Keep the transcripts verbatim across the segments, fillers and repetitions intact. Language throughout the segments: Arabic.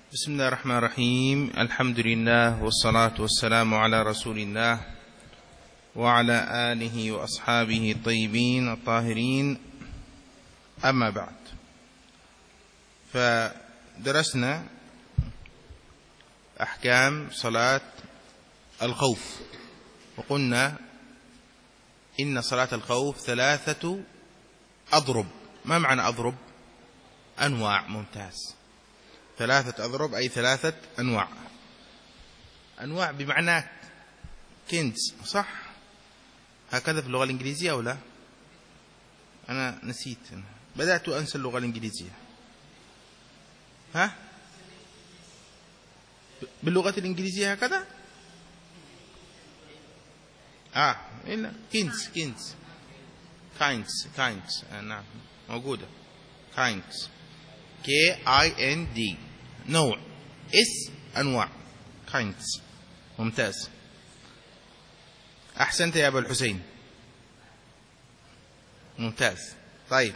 بسم الله الرحمن الرحيم. الحمد لله والصلاة والسلام على رسول الله وعلى آله وأصحابه الطيبين الطاهرين، أما بعد، فدرسنا أحكام صلاة الخوف، وقلنا إن صلاة الخوف ثلاثة أضرب. ما معنى أضرب؟ أنواع. ممتاز. ثلاثة أضرب أي ثلاثة أنواع. أنواع بمعنى كنز، صح؟ هكذا في اللغة الإنجليزية أو لا؟ أنا نسيت، بدأت أنسى اللغة الإنجليزية. ها؟ باللغة الإنجليزية هكذا؟ آه إلا كنز كنز كاينز كاينز آه نعم موجودة. كاينز K I N D نوع، اس أنواع. كاينز. ممتاز، أحسنت يا أبا الحسين، ممتاز. طيب،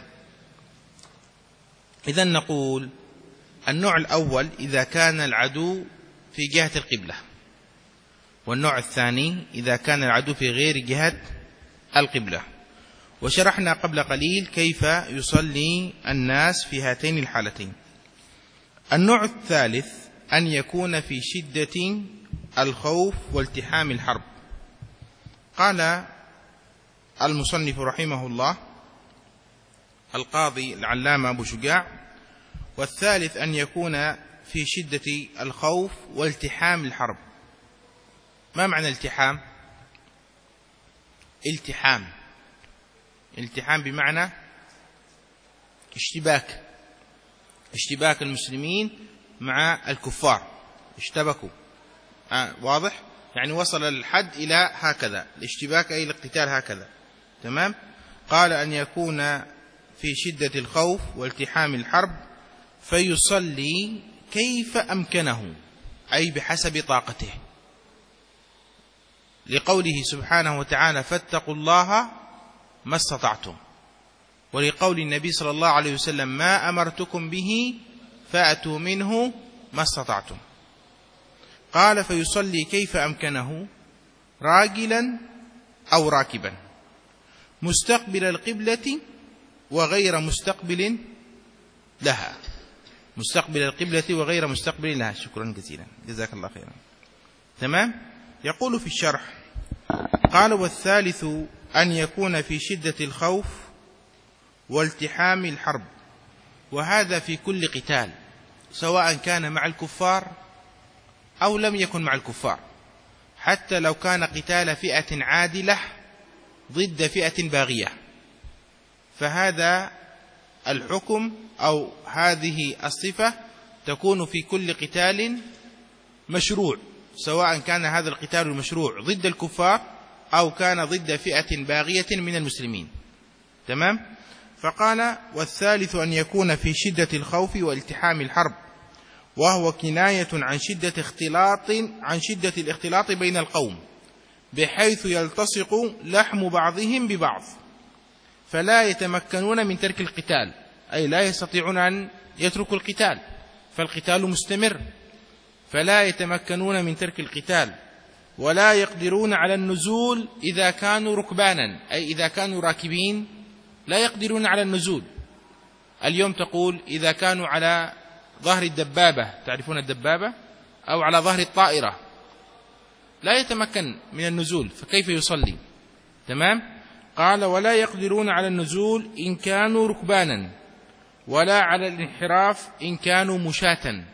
إذن نقول النوع الأول إذا كان العدو في جهة القبلة، والنوع الثاني إذا كان العدو في غير جهة القبلة. وشرحنا قبل قليل كيف يصلي الناس في هاتين الحالتين. النوع الثالث أن يكون في شدة الخوف والتحام الحرب. قال المصنف رحمه الله القاضي العلامة أبو شجاع: والثالث أن يكون في شدة الخوف والتحام الحرب. ما معنى التحام؟ التحام التحام بمعنى اشتباك اشتباك المسلمين مع الكفار، اشتبكوا. آه واضح؟ يعني وصل الحد إلى هكذا الاشتباك، أي الاقتتال هكذا. تمام؟ قال أن يكون في شدة الخوف والتحام الحرب فيصلي كيف أمكنه، أي بحسب طاقته، لقوله سبحانه وتعالى: فاتقوا الله ما استطعتم، ولقول النبي صلى الله عليه وسلم: ما أمرتكم به فأتوا منه ما استطعتم. قال: فيصلي كيف أمكنه، راجلا أو راكبا، مستقبل القبلة وغير مستقبل لها. مستقبل القبلة وغير مستقبل لها. شكرا جزيلا، جزاك الله خيرا. تمام؟ يقول في الشرح: قال: والثالث أن يكون في شدة الخوف والتحام الحرب، وهذا في كل قتال، سواء كان مع الكفار أو لم يكن مع الكفار، حتى لو كان قتال فئة عادلة ضد فئة باغية، فهذا الحكم أو هذه الصفة تكون في كل قتال مشروع، سواء كان هذا القتال المشروع ضد الكفار أو كان ضد فئة باغية من المسلمين. تمام؟ فقال: والثالث أن يكون في شدة الخوف والتحام الحرب، وهو كناية عن شدة اختلاط عن شدة الاختلاط بين القوم، بحيث يلتصق لحم بعضهم ببعض، فلا يتمكنون من ترك القتال، أي لا يستطيعون أن يتركوا القتال، فالقتال مستمر، فلا يتمكنون من ترك القتال، ولا يقدرون على النزول إذا كانوا ركبانا، أي إذا كانوا راكبين لا يقدرون على النزول. اليوم تقول إذا كانوا على ظهر الدبابة، تعرفون الدبابة، أو على ظهر الطائرة، لا يتمكن من النزول، فكيف يصلي؟ تمام؟ قال: ولا يقدرون على النزول إن كانوا ركبانا، ولا على الانحراف إن كانوا مشاة،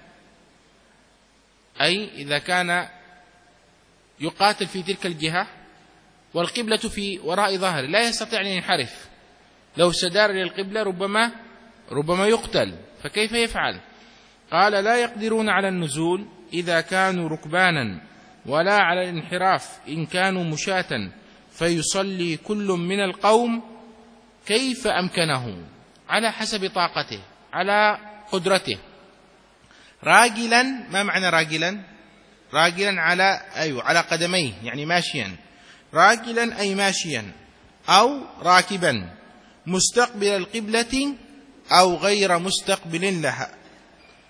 أي إذا كان يقاتل في تلك الجهة والقبلة في وراء ظهره لا يستطيع أن ينحرف، لو استدار للقبلة ربما ربما يقتل، فكيف يفعل؟ قال: لا يقدرون على النزول إذا كانوا ركبانا، ولا على الانحراف إن كانوا مشاة، فيصلي كل من القوم كيف أمكنه، على حسب طاقته، على قدرته. راجلا. ما معنى راجلا؟ راجلا على أيوة على قدميه، يعني ماشيا. راجلا أي ماشيا، أو راكبا، مستقبل القبلة أو غير مستقبل لها،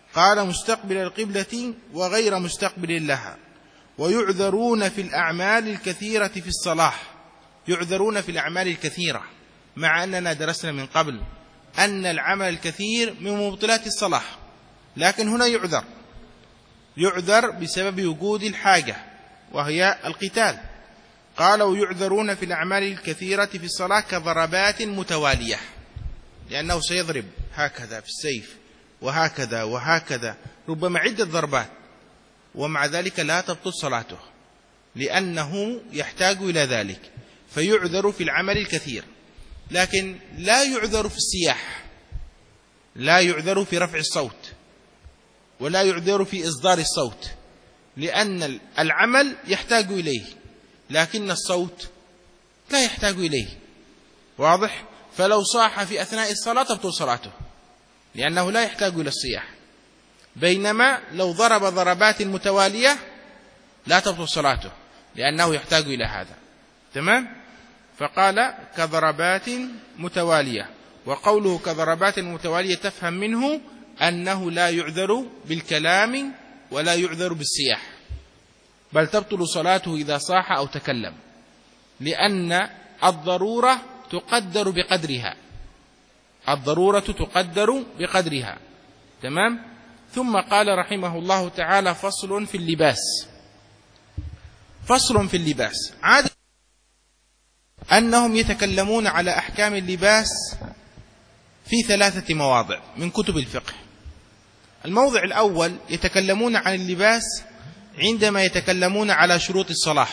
قال مستقبل القبلة وغير مستقبل لها. ويعذرون في الأعمال الكثيرة في الصلاة، يعذرون في الأعمال الكثيرة، مع أننا درسنا من قبل أن العمل الكثير من مبطلات الصلاة، لكن هنا يعذر يعذر بسبب وجود الحاجة وهي القتال. قال ويعذرون في الأعمال الكثيرة في الصلاة كضربات متوالية، لأنه سيضرب هكذا في السيف وهكذا وهكذا، ربما عدة ضربات، ومع ذلك لا تبطل صلاته لأنه يحتاج إلى ذلك، فيعذر في العمل الكثير. لكن لا يعذر في السياح، لا يعذر في رفع الصوت، ولا يعذر في إصدار الصوت، لأن العمل يحتاج إليه لكن الصوت لا يحتاج إليه. واضح؟ فلو صاح في أثناء الصلاة تبطل صلاته لأنه لا يحتاج إلى الصياح، بينما لو ضرب ضربات متوالية لا تبطل صلاته لأنه يحتاج إلى هذا. تمام؟ فقال كضربات متوالية. وقوله كضربات متوالية تفهم منه أنه لا يعذر بالكلام ولا يعذر بالسياح، بل تبطل صلاته إذا صاح أو تكلم، لأن الضرورة تقدر بقدرها، الضرورة تقدر بقدرها. تمام؟ ثم قال رحمه الله تعالى فصل في اللباس. فصل في اللباس. عادة أنهم يتكلمون على أحكام اللباس في ثلاثة مواضع من كتب الفقه. الموضع الأول يتكلمون عن اللباس عندما يتكلمون على شروط الصلاة،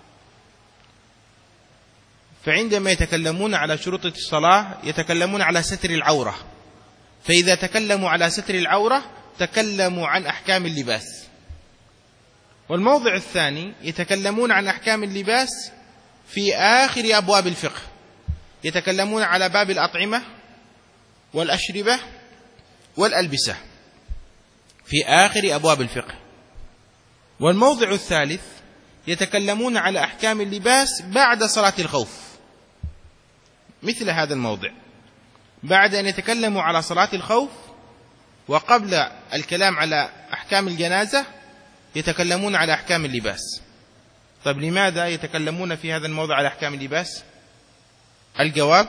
فعندما يتكلمون على شروط الصلاة يتكلمون على ستر العورة، فإذا تكلموا على ستر العورة تكلموا عن أحكام اللباس. والموضع الثاني يتكلمون عن أحكام اللباس في آخر أبواب الفقه، يتكلمون على باب الأطعمة والأشربة والألبسة في آخر أبواب الفقه. والموضع الثالث يتكلمون على أحكام اللباس بعد صلاة الخوف، مثل هذا الموضع، بعد أن يتكلموا على صلاة الخوف وقبل الكلام على أحكام الجنازة يتكلمون على أحكام اللباس. طيب لماذا يتكلمون في هذا الموضع على أحكام اللباس؟ الجواب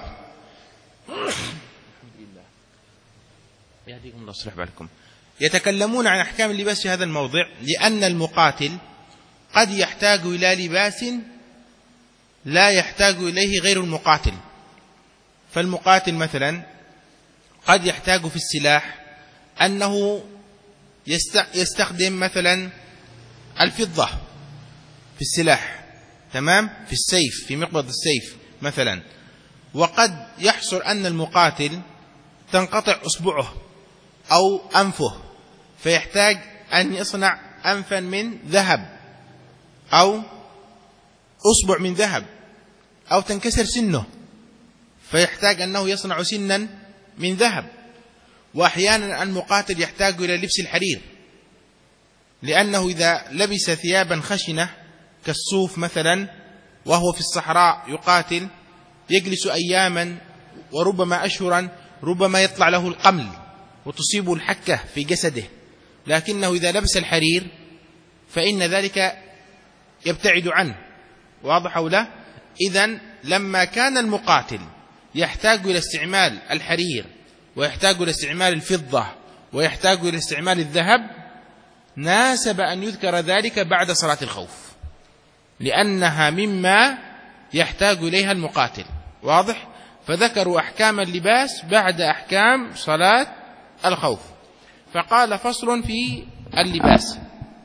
يهديكم الله يصلح بالكم. يتكلمون عن أحكام اللباس في هذا الموضع لأن المقاتل قد يحتاج إلى لباس لا يحتاج إليه غير المقاتل. فالمقاتل مثلا قد يحتاج في السلاح أنه يستخدم مثلا الفضة في السلاح، تمام، في السيف، في مقبض السيف مثلا. وقد يحصل أن المقاتل تنقطع أصبعه أو أنفه، فيحتاج أن يصنع أنفا من ذهب أو أصبع من ذهب، أو تنكسر سنه فيحتاج أنه يصنع سنا من ذهب. وأحيانا المقاتل يحتاج إلى لبس الحرير، لأنه إذا لبس ثيابا خشنة كالصوف مثلا وهو في الصحراء يقاتل يجلس أياما وربما أشهرا، ربما يطلع له القمل وتصيبه الحكة في جسده، لكنه إذا لبس الحرير فإن ذلك يبتعد عنه. واضح أو لا؟ إذن لما كان المقاتل يحتاج إلى استعمال الحرير ويحتاج إلى استعمال الفضة ويحتاج إلى استعمال الذهب، ناسب أن يذكر ذلك بعد صلاة الخوف، لأنها مما يحتاج إليها المقاتل. واضح؟ فذكروا أحكام اللباس بعد أحكام صلاة الخوف. فقال فصل في اللباس.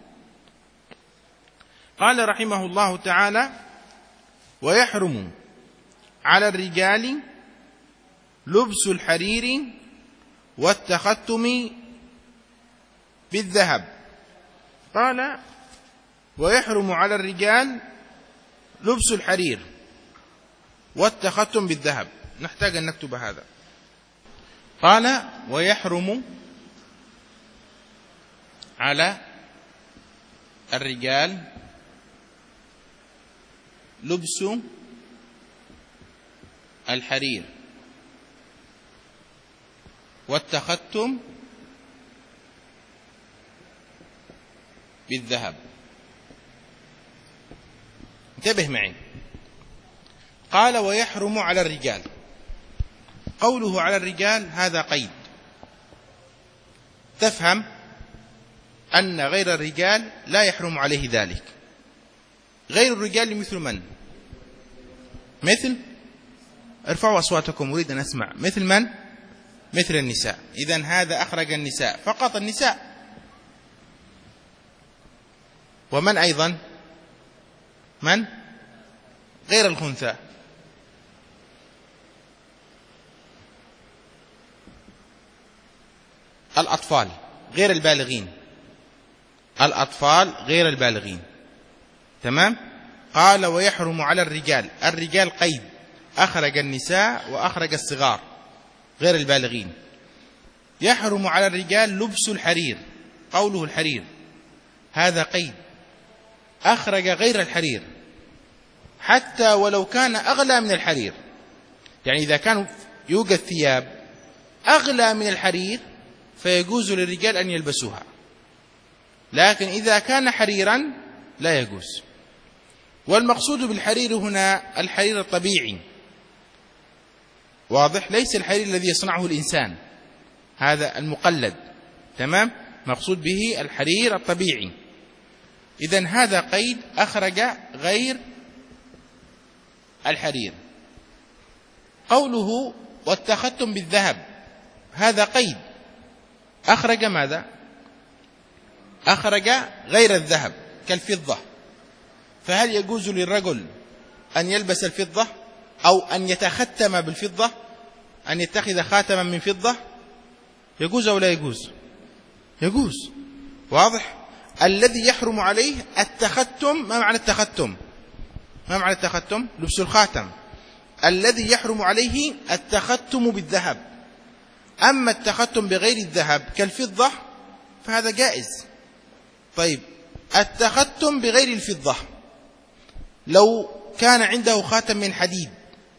قال رحمه الله تعالى ويحرم على الرجال لبس الحرير والتختم بالذهب. قال ويحرم على الرجال لبس الحرير والتختم بالذهب. نحتاج أن نكتب هذا. قال ويحرم على الرجال لبس الحرير والتختم بالذهب. انتبه معي. قال ويحرم على الرجال. قوله على الرجال هذا قيد، تفهم أن غير الرجال لا يحرم عليه ذلك. غير الرجال مثل من؟ مثل، ارفعوا أصواتكم أريد أن أسمع، مثل من؟ مثل النساء. إذن هذا أخرج النساء، فقط النساء. ومن أيضا؟ من؟ غير الخنثى. الأطفال غير البالغين، الأطفال غير البالغين. تمام. قال ويحرم على الرجال. الرجال قيد، أخرج النساء وأخرج الصغار غير البالغين. يحرم على الرجال لبس الحرير. قوله الحرير هذا قيد، أخرج غير الحرير حتى ولو كان أغلى من الحرير. يعني إذا كان يوجد ثياب أغلى من الحرير فيجوز للرجال أن يلبسوها، لكن إذا كان حريرا لا يجوز. والمقصود بالحرير هنا الحرير الطبيعي، واضح؟ ليس الحرير الذي يصنعه الإنسان، هذا المقلد. تمام. مقصود به الحرير الطبيعي. إذن هذا قيد، أخرج غير الحرير. قوله واتخذتم بالذهب هذا قيد، أخرج ماذا؟ أخرج غير الذهب كالفضة. فهل يجوز للرجل أن يلبس الفضة أو أن يتختم بالفضة، أن يتخذ خاتما من فضة؟ يجوز أو لا يجوز؟ يجوز. واضح؟ الذي يحرم عليه التختم. ما معنى التختم؟ ما معنى التختم؟ لبس الخاتم. الذي يحرم عليه التختم بالذهب. أما التختم بغير الذهب كالفضة فهذا جائز. طيب التختم بغير الفضة، لو كان عنده خاتم من حديد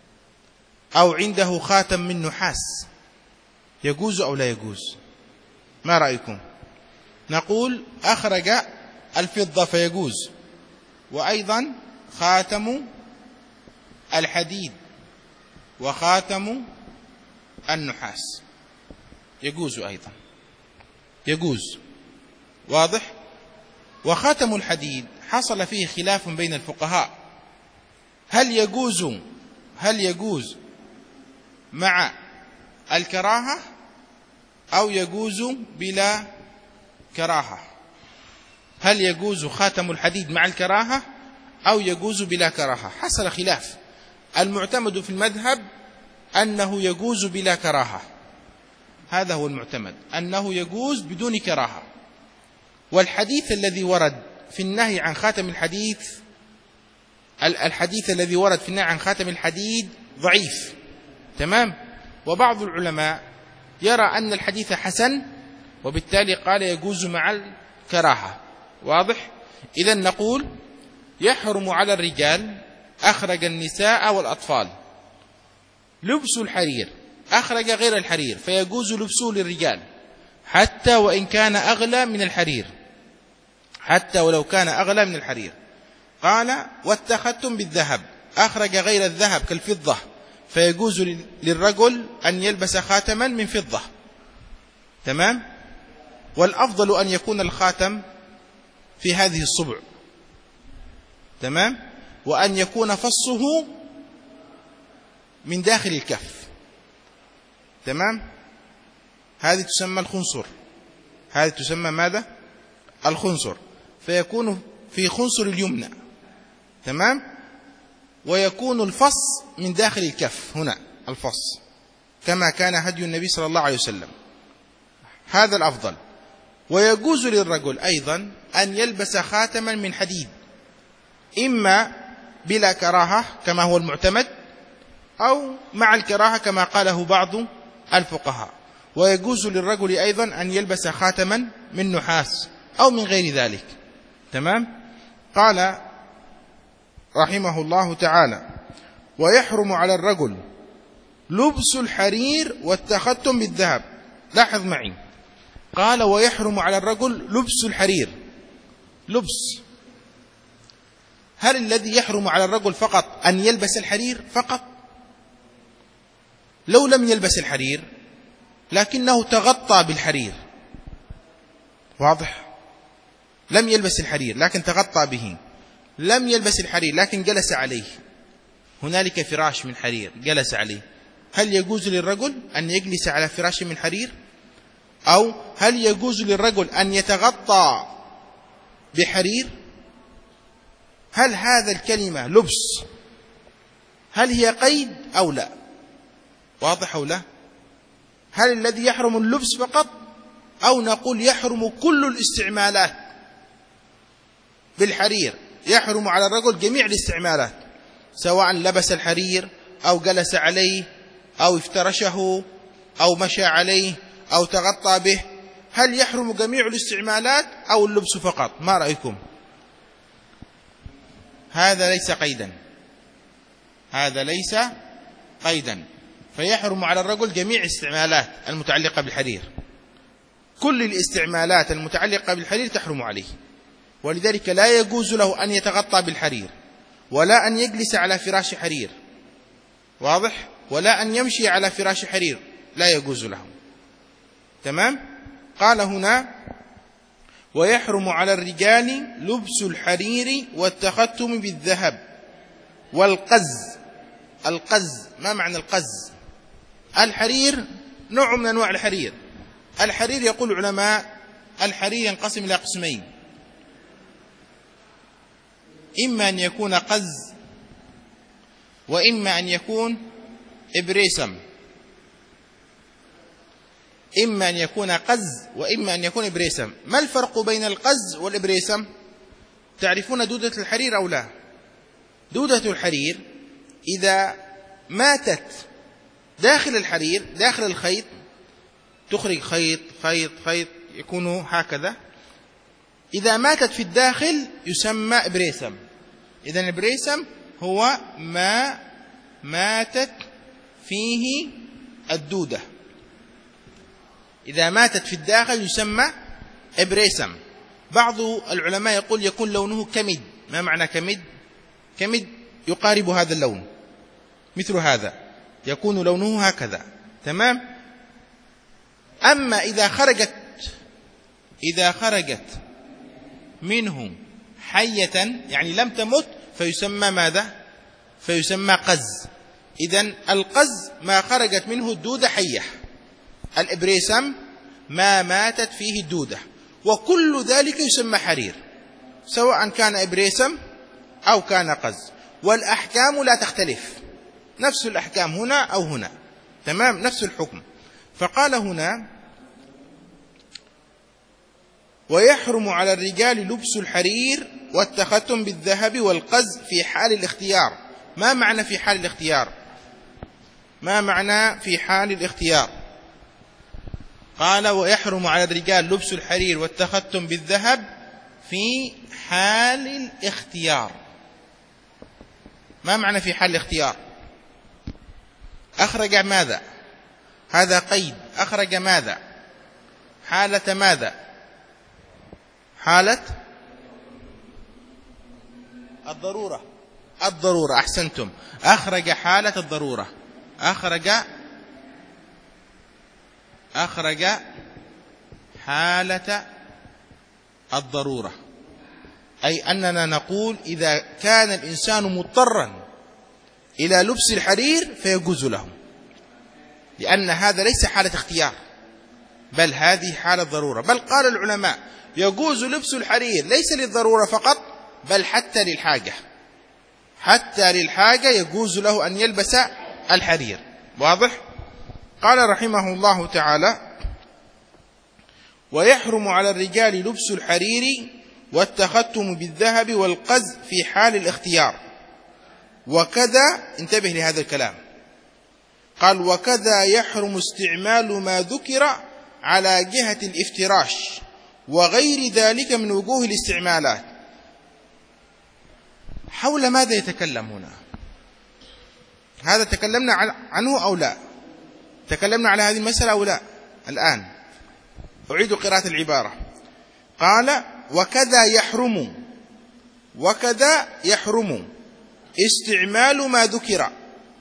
أو عنده خاتم من نحاس يجوز أو لا يجوز؟ ما رأيكم؟ نقول أخرج الفضة فيجوز، وأيضا خاتم الحديد وخاتم النحاس يجوز أيضا، يجوز. واضح؟ وخاتم الحديد حصل فيه خلاف بين الفقهاء، هل يجوز هل يجوز مع الكراهة أو يجوز بلا كراهة؟ هل يجوز خاتم الحديد مع الكراهة أو يجوز بلا كراهة؟ حصل خلاف. المعتمد في المذهب أنه يجوز بلا كراهة، هذا هو المعتمد، أنه يجوز بدون كراهة. والحديث الذي ورد في النهي عن خاتم الحديد الحديث الذي ورد في النهي عن خاتم الحديد ضعيف. تمام. وبعض العلماء يرى أن الحديث حسن، وبالتالي قال يجوز مع الكراهة. واضح؟ إذن نقول يحرم على الرجال، أخرج النساء والأطفال. لبس الحرير أخرج غير الحرير فيجوز لبسه للرجال حتى وإن كان أغلى من الحرير، حتى ولو كان أغلى من الحرير. قال واتخذتم بالذهب، أخرج غير الذهب كالفضة فيجوز للرجل أن يلبس خاتما من فضة. تمام. والأفضل أن يكون الخاتم في هذه الصبع. تمام. وأن يكون فصه من داخل الكف. تمام. هذه تسمى الخنصر، هذه تسمى ماذا؟ الخنصر. فيكون في خنصر اليمنى. تمام. ويكون الفص من داخل الكف، هنا الفص، كما كان هدي النبي صلى الله عليه وسلم. هذا الأفضل. ويجوز للرجل أيضا أن يلبس خاتما من حديد، إما بلا كراهة كما هو المعتمد، أو مع الكراهة كما قاله بعض الفقهاء. ويجوز للرجل أيضا أن يلبس خاتما من نحاس أو من غير ذلك. تمام. قال رحمه الله تعالى ويحرم على الرجل لبس الحرير والتختم بالذهب. لاحظ معي، قال ويحرم على الرجل لبس الحرير، لبس. هل الذي يحرم على الرجل فقط أن يلبس الحرير فقط؟ لو لم يلبس الحرير لكنه تغطى بالحرير، واضح؟ لم يلبس الحرير لكن تغطى به، لم يلبس الحرير لكن جلس عليه، هنالك فراش من حرير جلس عليه، هل يجوز للرجل أن يجلس على فراش من حرير؟ أو هل يجوز للرجل أن يتغطى بحرير؟ هل هذا الكلمة لبس هل هي قيد أو لا؟ واضح أو لا؟ هل الذي يحرم اللبس فقط، أو نقول يحرم كل الاستعمالات بالحرير؟ يحرم على الرجل جميع الاستعمالات، سواء لبس الحرير أو جلس عليه أو افترشه أو مشى عليه أو تغطى به، هل يحرم جميع الاستعمالات أو اللبس فقط؟ ما رأيكم؟ هذا ليس قيدا، هذا ليس قيدا، فيحرم على الرجل جميع الاستعمالات المتعلقة بالحرير، كل الاستعمالات المتعلقة بالحرير تحرم عليه، ولذلك لا يجوز له أن يتغطى بالحرير، ولا أن يجلس على فراش حرير، واضح؟ ولا أن يمشي على فراش حرير، لا يجوز له. تمام؟ قال هنا: ويحرم على الرجال لبس الحرير والتختم بالذهب والقز. القز، ما معنى القز؟ الحرير نوع من أنواع الحرير. الحرير يقول العلماء الحرير ينقسم إلى قسمين: إما أن يكون قز، وإما أن يكون إبريسم. إما أن يكون قز وإما أن يكون إبريسم. ما الفرق بين القز والإبريسم؟ تعرفون دودة الحرير أو لا؟ دودة الحرير إذا ماتت داخل الحرير، داخل الخيط، تخرج خيط خيط خيط يكون هكذا، إذا ماتت في الداخل يسمى إبريسم. إذن الإبريسم هو ما ماتت فيه الدودة، إذا ماتت في الداخل يسمى إبريسم. بعض العلماء يقول يكون لونه كمد. ما معنى كمد؟ كمد يقارب هذا اللون، مثل هذا، يكون لونه هكذا. تمام؟ أما إذا خرجت إذا خرجت منه حية، يعني لم تمت، فيسمى ماذا؟ فيسمى قز. إذن القز ما خرجت منه الدودة حية، الإبريسم ما ماتت فيه الدودة، وكل ذلك يسمى حرير، سواء كان إبريسم أو كان قز، والأحكام لا تختلف، نفس الأحكام هنا أو هنا. تمام؟ نفس الحكم. فقال هنا: ويحرم على الرجال لبس الحرير والتختم بالذهب والقز في حال الاختيار. ما معنى في حال الاختيار؟ ما معنى في حال الاختيار؟ قال: ويحرم على الرجال لبس الحرير والتختم بالذهب في حال الاختيار. ما معنى في حال الاختيار؟ أخرج ماذا؟ هذا قيد. أخرج ماذا؟ حالة ماذا؟ حالة الضرورة. الضرورة، أحسنتم. أخرج حالة الضرورة. أخرج أخرج حالة الضرورة، أي أننا نقول إذا كان الإنسان مضطرا إلى لبس الحرير فيجوز له، لأن هذا ليس حالة اختيار، بل هذه حالة ضرورة. بل قال العلماء يجوز لبس الحرير ليس للضرورة فقط، بل حتى للحاجة، حتى للحاجة يجوز له أن يلبس الحرير. واضح؟ قال رحمه الله تعالى: ويحرم على الرجال لبس الحرير والتختم بالذهب والقز في حال الاختيار. وكذا، انتبه لهذا الكلام، قال: وكذا يحرم استعمال ما ذكر على جهة الافتراش وغير ذلك من وجوه الاستعمالات. حول ماذا يتكلم هنا؟ هذا تكلمنا عنه أو لا؟ تكلمنا على هذه المسألة أو لا؟ الآن أعيد قراءة العبارة. قال: وكذا يحرم وكذا يحرم استعمال ما ذكر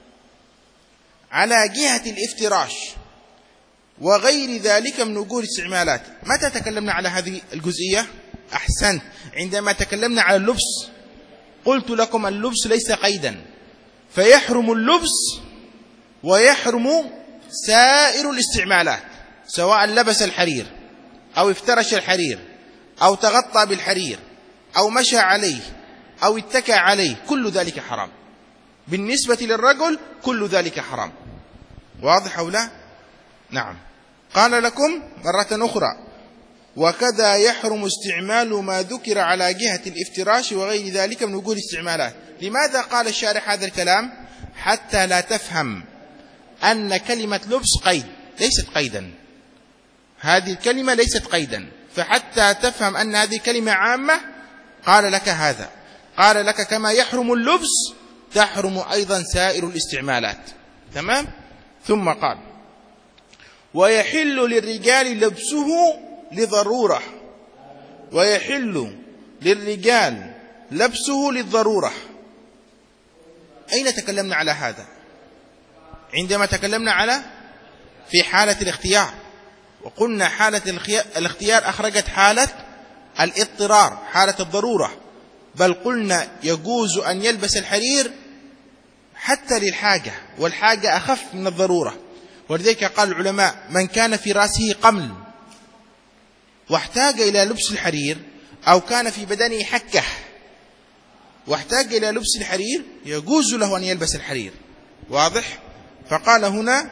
على جهة الافتراش وغير ذلك من وجوه الاستعمالات. متى تكلمنا على هذه الجزئية؟ أحسنت، عندما تكلمنا على اللبس قلت لكم اللبس ليس قيدا، فيحرم اللبس ويحرم سائر الاستعمالات، سواء لبس الحرير أو افترش الحرير أو تغطى بالحرير أو مشى عليه أو اتكى عليه، كل ذلك حرام. بالنسبة للرجل كل ذلك حرام. واضح أو لا؟ نعم. قال لكم مرة أخرى: وكذا يحرم استعمال ما ذكر على جهة الافتراش وغير ذلك من وجوه الاستعمالات. لماذا قال الشارح هذا الكلام؟ حتى لا تفهم أن كلمة لبس قيد، ليست قيدا، هذه الكلمة ليست قيدا، فحتى تفهم أن هذه كلمة عامة قال لك هذا، قال لك كما يحرم اللبس تحرم أيضا سائر الاستعمالات. تمام؟ ثم قال: ويحل للرجال لبسه لضرورة، ويحل للرجال لبسه للضرورة. أين تكلمنا على هذا؟ عندما تكلمنا على في حالة الاختيار، وقلنا حالة الاختيار أخرجت حالة الاضطرار، حالة الضرورة، بل قلنا يجوز أن يلبس الحرير حتى للحاجة، والحاجة أخف من الضرورة. ولذلك قال العلماء: من كان في رأسه قمل واحتاج إلى لبس الحرير، أو كان في بدنه حكة واحتاج إلى لبس الحرير، يجوز له أن يلبس الحرير. واضح؟ فقال هنا: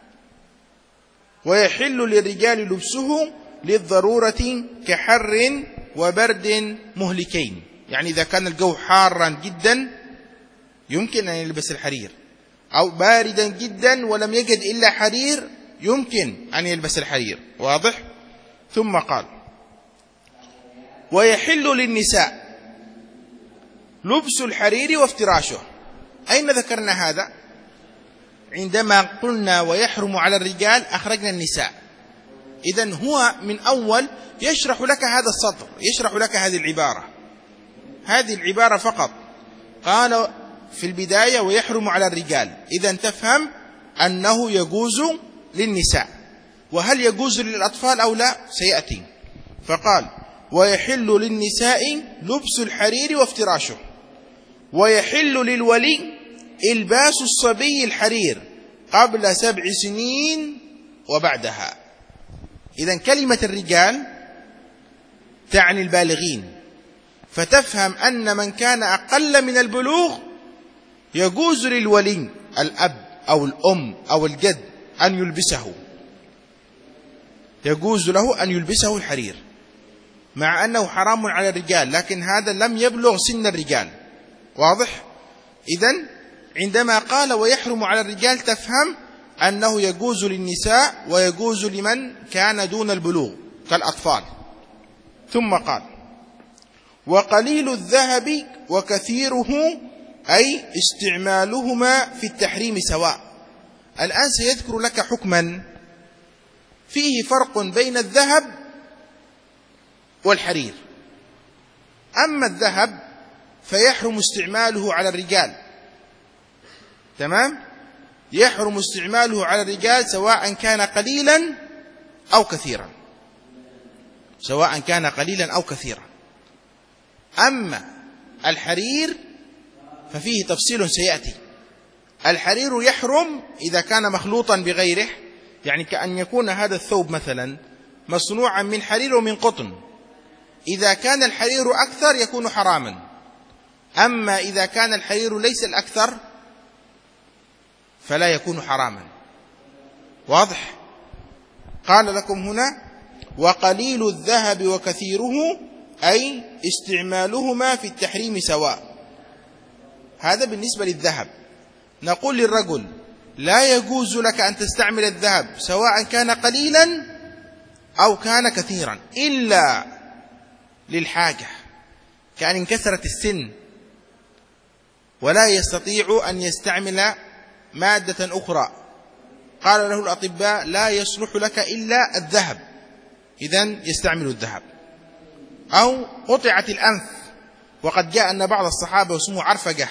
ويحل للرجال لبسه للضرورة كحر وبرد مهلكين. يعني إذا كان الجو حارا جدا يمكن أن يلبس الحرير، أو باردا جدا ولم يجد إلا حرير يمكن أن يلبس الحرير. واضح؟ ثم قال: ويحل للنساء لبس الحرير وافتراشه. أين ذكرنا هذا؟ عندما قلنا ويحرم على الرجال أخرجنا النساء. إذن هو من أول يشرح لك هذا السطر، يشرح لك هذه العبارة، هذه العبارة فقط. قال في البداية: ويحرم على الرجال، إذن تفهم أنه يجوز للنساء. وهل يجوز للأطفال أو لا؟ سيأتي. فقال: ويحل للنساء لبس الحرير وافتراشه، ويحل للولي إلباس الصبي الحرير قبل سبع سنين وبعدها. إذن كلمة الرجال تعني البالغين، فتفهم أن من كان أقل من البلوغ يجوز للولي الأب أو الأم أو الجد أن يلبسه، يجوز له أن يلبسه الحرير، مع أنه حرام على الرجال، لكن هذا لم يبلغ سن الرجال. واضح؟ إذن عندما قال ويحرم على الرجال تفهم أنه يجوز للنساء ويجوز لمن كان دون البلوغ كالأطفال. ثم قال: وقليل الذهب وكثيره، أي استعمالهما في التحريم سواء. الآن سيذكر لك حكما فيه فرق بين الذهب والحرير. أما الذهب فيحرم استعماله على الرجال، تمام؟ يحرم استعماله على الرجال سواء كان قليلا أو كثيرا، سواء كان قليلا أو كثيرا. أما الحرير ففيه تفصيل سيأتي. الحرير يحرم إذا كان مخلوطا بغيره، يعني كأن يكون هذا الثوب مثلا مصنوعا من حرير ومن قطن، إذا كان الحرير أكثر يكون حراما. أما إذا كان الحرير ليس الأكثر فلا يكون حراما. واضح؟ قال لكم هنا: وقليل الذهب وكثيره، أي استعمالهما في التحريم سواء. هذا بالنسبة للذهب. نقول للرجل: لا يجوز لك أن تستعمل الذهب سواء كان قليلا أو كان كثيرا، إلا للحاجة، كأن انكسرت السن ولا يستطيع أن يستعمل مادة أخرى، قال له الأطباء: لا يصلح لك إلا الذهب، إذن يستعمل الذهب. أو قطعت الأنف، وقد جاء أن بعض الصحابة واسمه عرفجة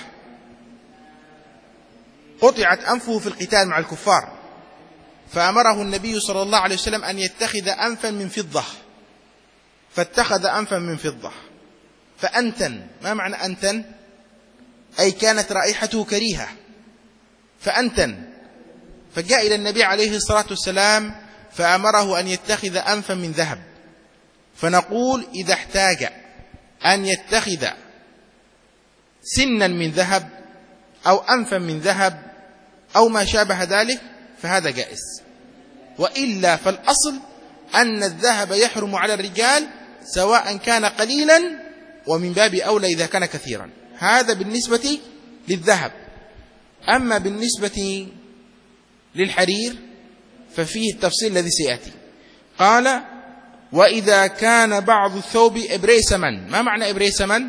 قطعت أنفه في القتال مع الكفار، فأمره النبي صلى الله عليه وسلم أن يتخذ أنفا من فضة، فاتخذ أنفا من فضة فأنتن. ما معنى أنتن؟ أي كانت رائحته كريهة فأنتن، فجاء إلى النبي عليه الصلاة والسلام فأمره أن يتخذ أنفا من ذهب. فنقول إذا احتاج أن يتخذ سنا من ذهب أو أنفا من ذهب أو ما شابه ذلك فهذا جائز، وإلا فالأصل أن الذهب يحرم على الرجال سواء كان قليلا، ومن باب أولى إذا كان كثيرا. هذا بالنسبة للذهب. أما بالنسبة للحرير ففيه التفصيل الذي سيأتي. قال: وإذا كان بعض الثوب إبريسما. ما معنى إبريسما؟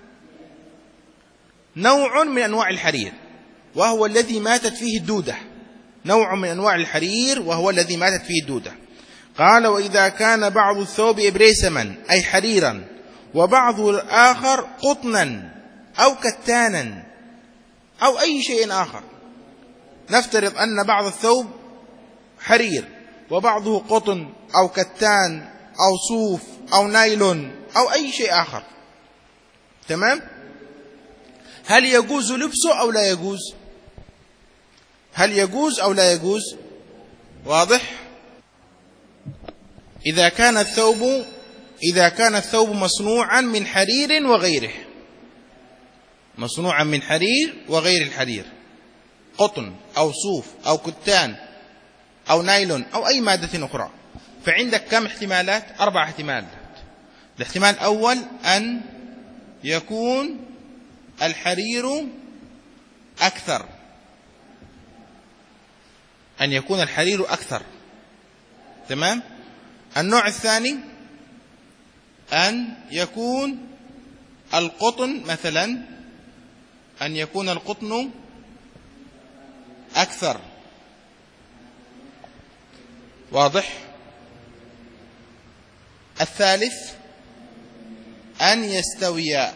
نوع من أنواع الحرير وهو الذي ماتت فيه الدودة، نوع من أنواع الحرير وهو الذي ماتت فيه الدودة. قال: وإذا كان بعض الثوب إبريسما أي حريرا، وبعض الآخر قطنا أو كتانا أو أي شيء آخر. نفترض أن بعض الثوب حرير وبعضه قطن أو كتان أو صوف أو نايلون أو أي شيء آخر، تمام؟ هل يجوز لبسه أو لا يجوز؟ هل يجوز أو لا يجوز؟ واضح؟ إذا كان الثوب إذا كان الثوب مصنوعا من حرير وغيره، مصنوعا من حرير وغير الحرير، قطن أو صوف أو كتان أو نايلون أو أي مادة أخرى، فعندك كم احتمالات؟ أربع احتمالات. الاحتمال الأول أن يكون الحرير أكثر، أن يكون الحرير أكثر، تمام؟ النوع الثاني أن يكون القطن مثلا، أن يكون القطن أكثر، واضح؟ الثالث أن يستويا.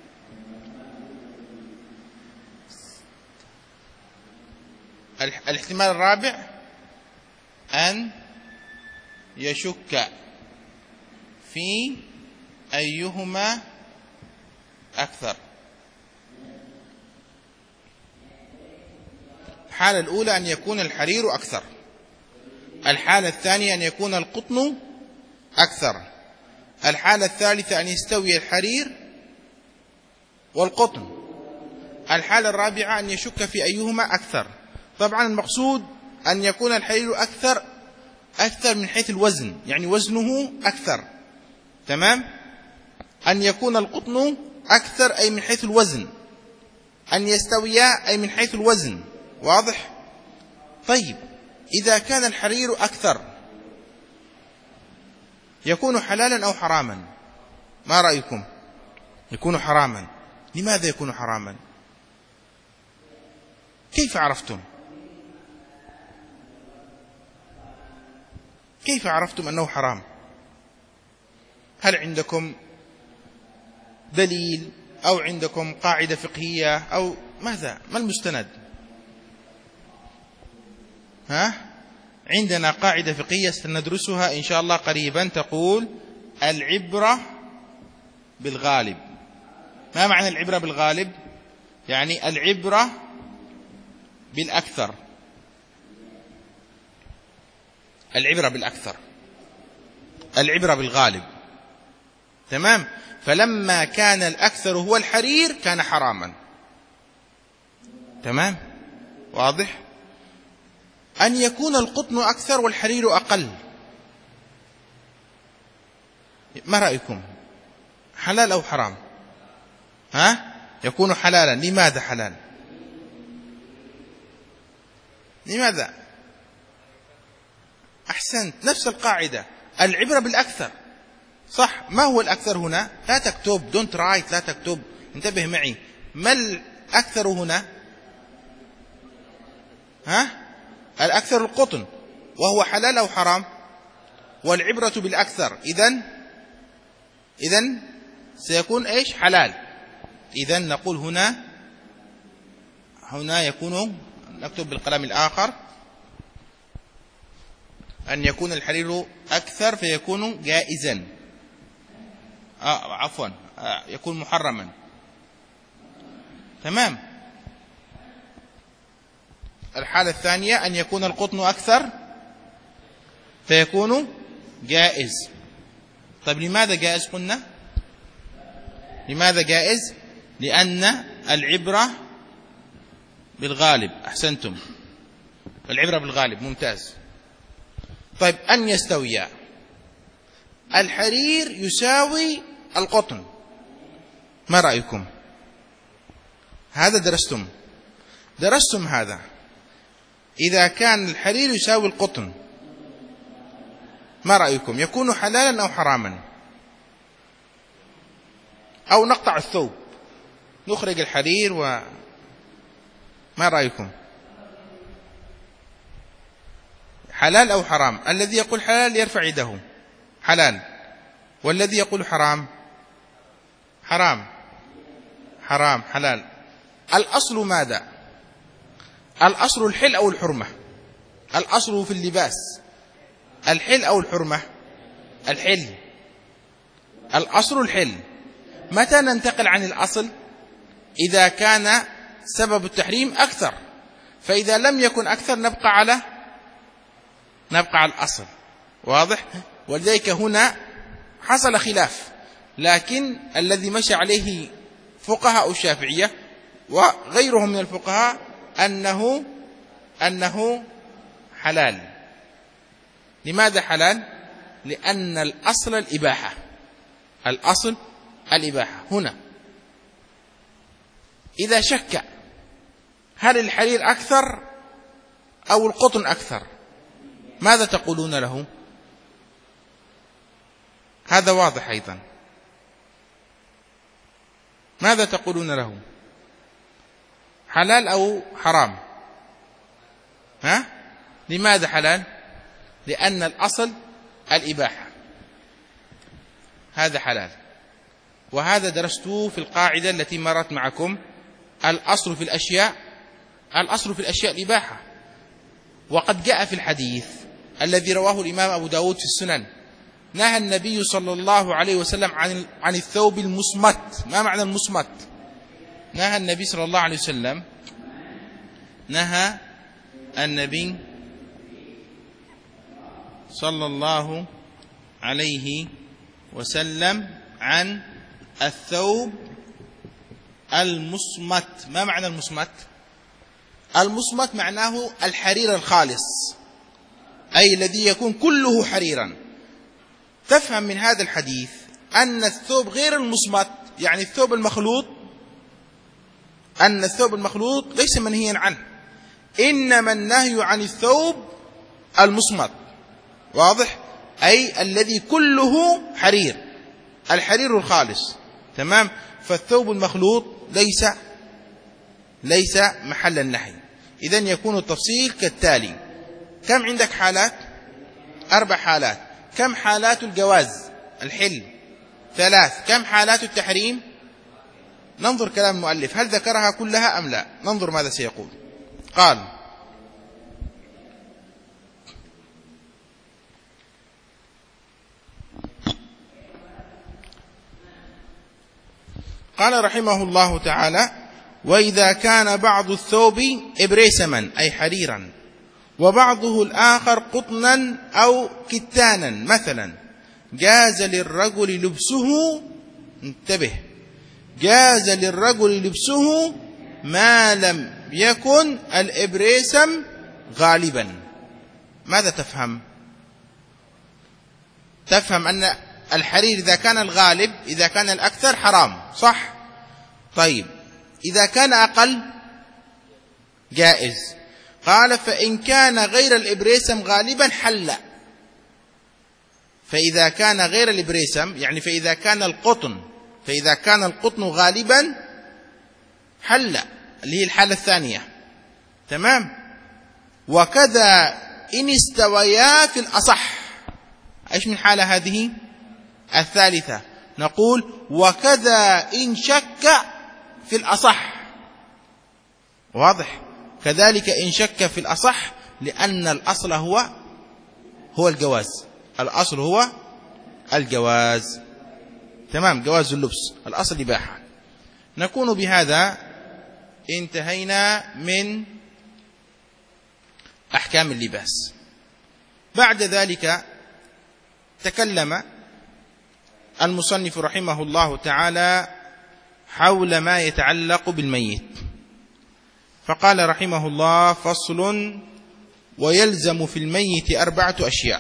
الاحتمال الرابع أن يشك في أيهما أكثر. الحالة الأولى أن يكون الحرير أكثر، الحالة الثانية أن يكون القطن أكثر، الحالة الثالثة أن يستوي الحرير والقطن، الحالة الرابعة أن يشك في أيهما أكثر. طبعا المقصود أن يكون الحرير أكثر أكثر من حيث الوزن، يعني وزنه أكثر، تمام؟ أن يكون القطن أكثر أي من حيث الوزن، أن يستويا أي من حيث الوزن، واضح؟ طيب، إذا كان الحرير أكثر يكون حلالا أو حراما؟ ما رأيكم؟ يكون حراما. لماذا يكون حراما؟ كيف عرفتم؟ كيف عرفتم أنه حرام؟ هل عندكم دليل أو عندكم قاعدة فقهية أو ماذا؟ ما المستند؟ ها؟ عندنا قاعدة فقهية سندرسها إن شاء الله قريبا تقول العبرة بالغالب. ما معنى العبرة بالغالب؟ يعني العبرة بالأكثر، العبرة بالأكثر، العبرة بالغالب، تمام؟ فلما كان الأكثر هو الحرير كان حراما، تمام؟ واضح؟ أن يكون القطن أكثر والحرير أقل، ما رأيكم؟ حلال أو حرام؟ ها؟ يكون حلالا. لماذا حلال؟ لماذا؟ أحسنت، نفس القاعدة، العبرة بالأكثر، صح؟ ما هو الأكثر هنا؟ لا تكتب، don't write، لا تكتب، انتبه معي. ما الأكثر هنا؟ ها؟ الأكثر القطن، وهو حلال أو حرام؟ والعبرة بالأكثر. إذن إذن سيكون إيش؟ حلال. إذن نقول هنا هنا يكون، نكتب بالقلم الآخر، أن يكون الحرير أكثر فيكون جائزا، آه عفوا آه يكون محرما. تمام. الحالة الثانية أن يكون القطن أكثر فيكون جائز. طيب لماذا جائز قلنا؟ لماذا جائز؟ لأن العبرة بالغالب. أحسنتم، العبرة بالغالب، ممتاز. طيب أن يستويا، الحرير يساوي القطن، ما رأيكم؟ هذا درستم درستم هذا. إذا كان الحرير يساوي القطن ما رأيكم؟ يكون حلالا أو حراما؟ أو نقطع الثوب نخرج الحرير و ما رأيكم؟ حلال أو حرام؟ الذي يقول حلال يرفع يده، حلال. والذي يقول حرام؟ حرام. حرام. حلال. الأصل ماذا؟ الأصل الحل أو الحرمة؟ الأصل في اللباس الحل أو الحرمة؟ الحل. الأصل الحل. متى ننتقل عن الأصل؟ إذا كان سبب التحريم أكثر، فإذا لم يكن أكثر نبقى على نبقى على الأصل. واضح؟ ولذلك هنا حصل خلاف، لكن الذي مشى عليه فقهاء الشافعية وغيرهم من الفقهاء أنه أنه حلال. لماذا حلال؟ لأن الأصل الإباحة. الأصل الإباحة. هنا إذا شك هل الحرير أكثر أو القطن أكثر، ماذا تقولون له؟ هذا واضح أيضا. ماذا تقولون له؟ حلال أو حرام؟ ها؟ لماذا حلال؟ لأن الأصل الإباحة. هذا حلال. وهذا درستوه في القاعدة التي مرت معكم. الأصل في الأشياء الأصل في الأشياء الإباحة. وقد جاء في الحديث الذي رواه الإمام أبو داود في السنن، نهى النبي صلى الله عليه وسلم عن عن الثوب المصمت. ما معنى المصمت؟ نهى النبي صلى الله عليه وسلم نهى النبي صلى الله عليه وسلم عن الثوب المصمت. ما معنى المصمت؟ المصمت معناه الحرير الخالص، أي الذي يكون كله حريرا. تفهم من هذا الحديث أن الثوب غير المصمت، يعني الثوب المخلوط، أن الثوب المخلوط ليس منهيا عنه، إنما النهي عن الثوب المصمت. واضح؟ أي الذي كله حرير، الحرير الخالص. تمام؟ فالثوب المخلوط ليس ليس محل النهي. إذن يكون التفصيل كالتالي: كم عندك حالات؟ أربع حالات. كم حالات الجواز الحل؟ ثلاث. كم حالات التحريم؟ ننظر كلام المؤلف هل ذكرها كلها أم لا. ننظر ماذا سيقول. قال: قال رحمه الله تعالى: وإذا كان بعض الثوب إبريسما أي حريرا، وبعضه الآخر قطنا أو كتانا مثلا، جاز للرجل لبسه، انتبه، جاز للرجل لبسه ما لم يكن الإبريسم غالبا. ماذا تفهم؟ تفهم أن الحرير إذا كان الغالب، إذا كان الأكثر حرام، صح؟ طيب إذا كان أقل جائز. قال: فإن كان غير الإبريسم غالبا حل. فإذا كان غير الإبريسم يعني فإذا كان القطن فإذا كان القطن غالبا حل، اللي هي الحالة الثانية. تمام؟ وكذا إن استويا في الأصح. إيش من حالة هذه؟ الثالثة. نقول وكذا إن شك في الأصح. واضح؟ كذلك إن شك في الأصح، لأن الأصل هو هو الجواز. الأصل هو الجواز. تمام، جواز اللبس، الأصل إباحة. نكون بهذا انتهينا من أحكام اللباس. بعد ذلك تكلم المصنف رحمه الله تعالى حول ما يتعلق بالميت، فقال رحمه الله: فصل: ويلزم في الميت أربعة أشياء.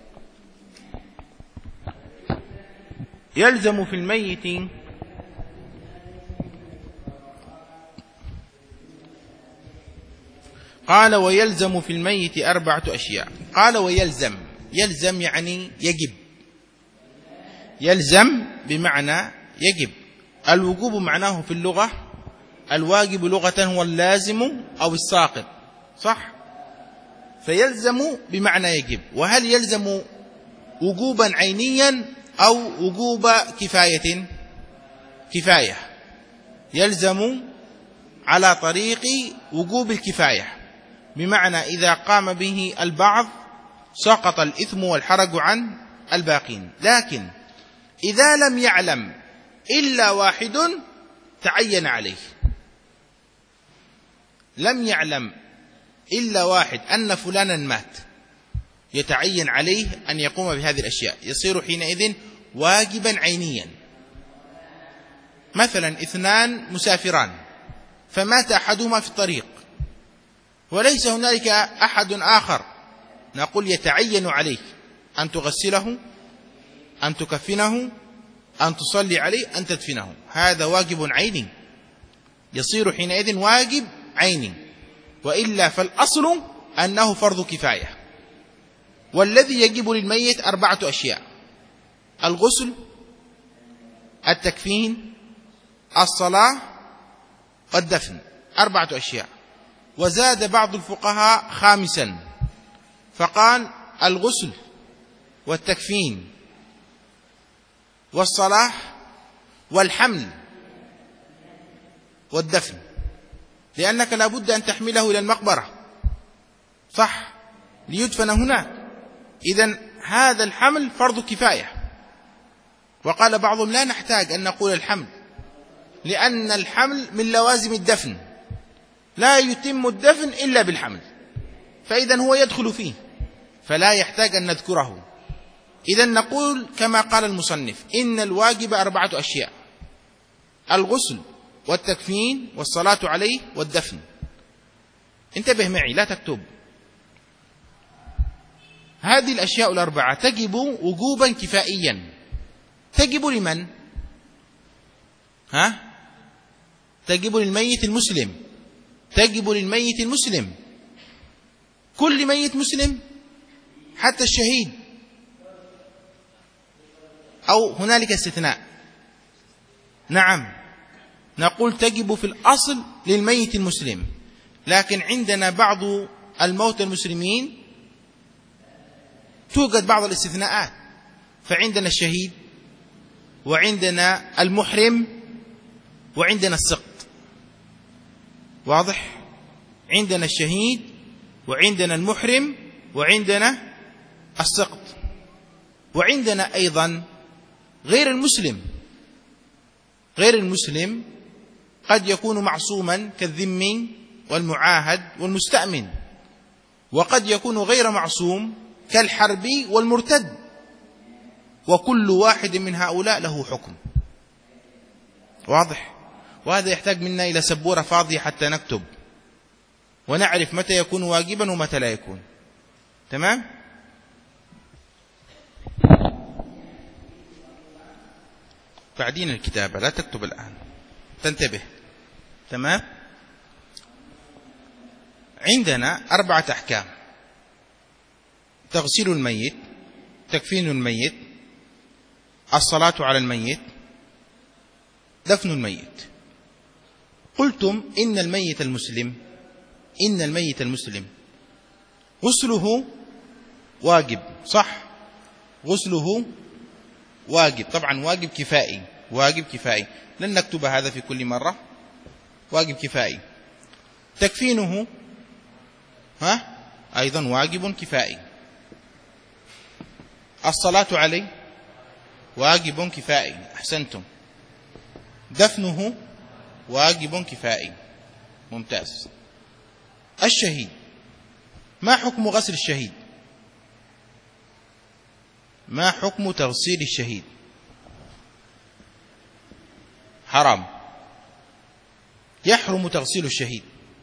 يلزم في الميت قال ويلزم في الميت أربعة أشياء. قال ويلزم، يلزم يعني يجب. يلزم بمعنى يجب. الوجوب معناه في اللغة، الواجب لغة هو اللازم أو الساقط، صح؟ فيلزم بمعنى يجب. وهل يلزم وجوبا عينيا أو وجوب كفاية؟ كفاية. يلزم على طريق وجوب الكفاية، بمعنى إذا قام به البعض سقط الإثم والحرج عن الباقين. لكن إذا لم يعلم إلا واحد تعين عليه. لم يعلم إلا واحد أن فلانا مات، يتعين عليه أن يقوم بهذه الأشياء، يصير حينئذ واجبا عينيا. مثلا اثنان مسافران فمات أحدهما في الطريق وليس هنالك أحد آخر، نقول يتعين عليه أن تغسله، أن تكفنه، أن تصلي عليه، أن تدفنه. هذا واجب عيني، يصير حينئذ واجب عيني. وإلا فالأصل أنه فرض كفاية. والذي يجب للميت أربعة أشياء: الغسل، التكفين، الصلاة، والدفن. أربعة أشياء. وزاد بعض الفقهاء خامسا فقال: الغسل والتكفين والصلاة والحمل والدفن، لأنك لا بد أن تحمله إلى المقبرة، صح، ليدفن هناك. إذن هذا الحمل فرض كفاية. وقال بعضهم: لا نحتاج أن نقول الحمل، لأن الحمل من لوازم الدفن، لا يتم الدفن إلا بالحمل، فإذن هو يدخل فيه، فلا يحتاج أن نذكره. إذن نقول كما قال المصنف: إن الواجب أربعة أشياء: الغسل والتكفين والصلاة عليه والدفن. انتبه معي، لا تكتب. هذه الأشياء الأربعة تجب وجوبا كفائيا. تجب لمن؟ ها؟ تجب للميت المسلم. تجب للميت المسلم، كل ميت مسلم، حتى الشهيد، أو هنالك استثناء؟ نعم، نقول تجب في الأصل للميت المسلم، لكن عندنا بعض الموتى المسلمين توجد بعض الاستثناءات. فعندنا الشهيد، وعندنا المحرم، وعندنا السقط. واضح؟ عندنا الشهيد، وعندنا المحرم، وعندنا السقط. وعندنا أيضا غير المسلم. غير المسلم قد يكون معصوما كالذمي والمعاهد والمستأمن، وقد يكون غير معصوم كالحربي والمرتد، وكل واحد من هؤلاء له حكم. واضح؟ وهذا يحتاج منا إلى سبورة فاضية حتى نكتب ونعرف متى يكون واجبا ومتى لا يكون. تمام؟ بعدين الكتابة، لا تكتب الآن، تنتبه. تمام؟ عندنا أربعة أحكام: تغسيل الميت، تكفين الميت، الصلاة على الميت، دفن الميت. قلتم إن الميت المسلم إن الميت المسلم غسله واجب، صح؟ غسله واجب، طبعا واجب كفائي، واجب كفائي، لن نكتب هذا في كل مرة، واجب كفائي. تكفينه ها أيضا واجب كفائي. الصلاة عليه واجب كفائي، أحسنتم. دفنه واجب كفائي، ممتاز. الشهيد، ما حكم غسل الشهيد؟ ما حكم تغسيل الشهيد؟ حرام، يحرم تغسيل الشهيد،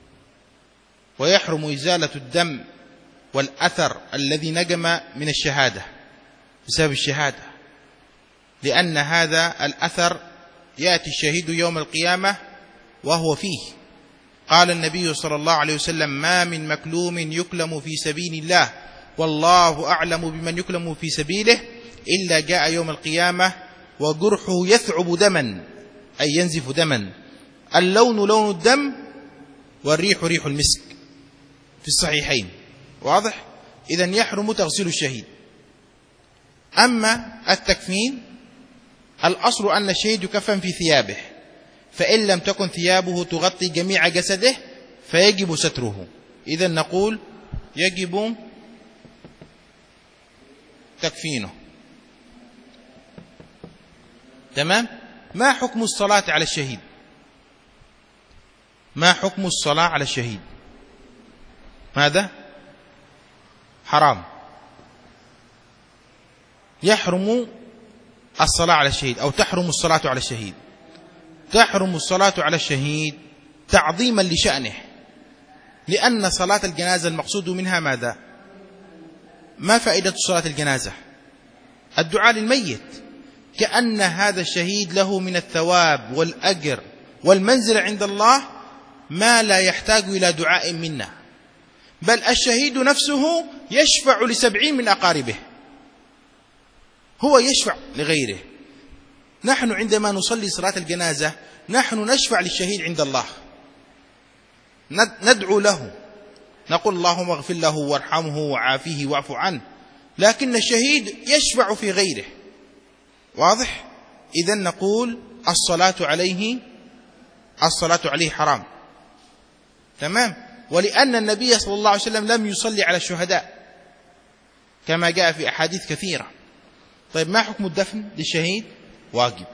ويحرم إزالة الدم والأثر الذي نجم من الشهادة بسبب الشهادة، لأن هذا الأثر يأتي الشهيد يوم القيامة وهو فيه. قال النبي صلى الله عليه وسلم: ما من مكلوم يكلم في سبيل الله والله أعلم بمن يكلم في سبيله إلا جاء يوم القيامة وجرحه يثعب دما، أي ينزف دما، اللون لون الدم والريح ريح المسك، في الصحيحين. واضح؟ إذن يحرم تغسيل الشهيد. أما التكفين، الأصل أن الشهيد يكفن في ثيابه، فإن لم تكن ثيابه تغطي جميع جسده فيجب ستره، إذن نقول يجب تكفينه. تمام؟ ما حكم الصلاة على الشهيد؟ ما حكم الصلاة على الشهيد؟ ماذا؟ حرام، يحرم الصلاة على الشهيد، أو تحرم الصلاة على الشهيد. تحرم الصلاة على الشهيد تعظيما لشأنه، لأن صلاة الجنازة المقصود منها ماذا؟ ما فائدة صلاة الجنازة؟ الدعاء للميت، كأن هذا الشهيد له من الثواب والأجر والمنزل عند الله ما لا يحتاج إلى دعاء منا، بل الشهيد نفسه يشفع لسبعين من أقاربه، هو يشفع لغيره. نحن عندما نصلي صلاة الجنازة نحن نشفع للشهيد عند الله، ندعو له، نقول اللهم اغفر له وارحمه وعافيه واعف عنه، لكن الشهيد يشفع في غيره. واضح؟ إذن نقول الصلاة عليه الصلاة عليه حرام. تمام؟ ولأن النبي صلى الله عليه وسلم لم يصلي على الشهداء كما جاء في أحاديث كثيرة. طيب ما حكم الدفن للشهيد؟ واجب.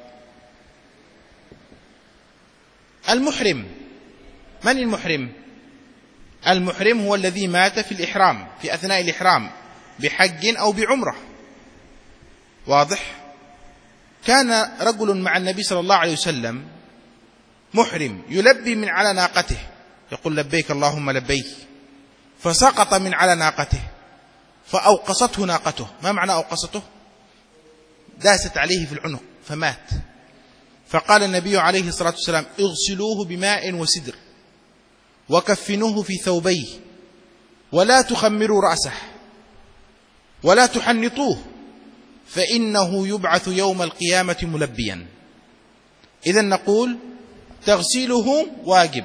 المحرم، من المحرم؟ المحرم هو الذي مات في الإحرام، في أثناء الإحرام بحج أو بعمرة. واضح؟ كان رجل مع النبي صلى الله عليه وسلم محرم يلبي من على ناقته، يقول لبيك اللهم لبيك، فسقط من على ناقته فأوقصته ناقته. ما معنى أوقصته؟ داست عليه في العنق فمات. فقال النبي عليه الصلاة والسلام: اغسلوه بماء وسدر وكفنوه في ثوبيه ولا تخمروا رأسه ولا تحنطوه فإنه يبعث يوم القيامة ملبيا. إذن نقول تغسيله واجب،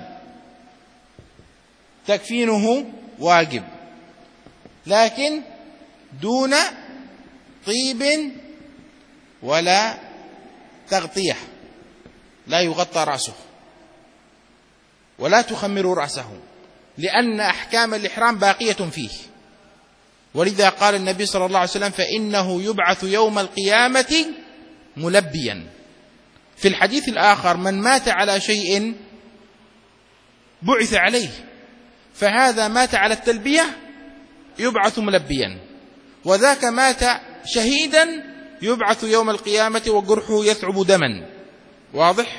تكفينه واجب، لكن دون طيب ولا تغطية، لا يغطى رأسه ولا تخمر رأسه، لأن أحكام الإحرام باقية فيه. ولذا قال النبي صلى الله عليه وسلم: فإنه يبعث يوم القيامة ملبيا. في الحديث الآخر: من مات على شيء بعث عليه، فهذا مات على التلبية يبعث ملبيا، وذاك مات شهيدا يبعث يوم القيامة وجرحه يثعب دما. واضح؟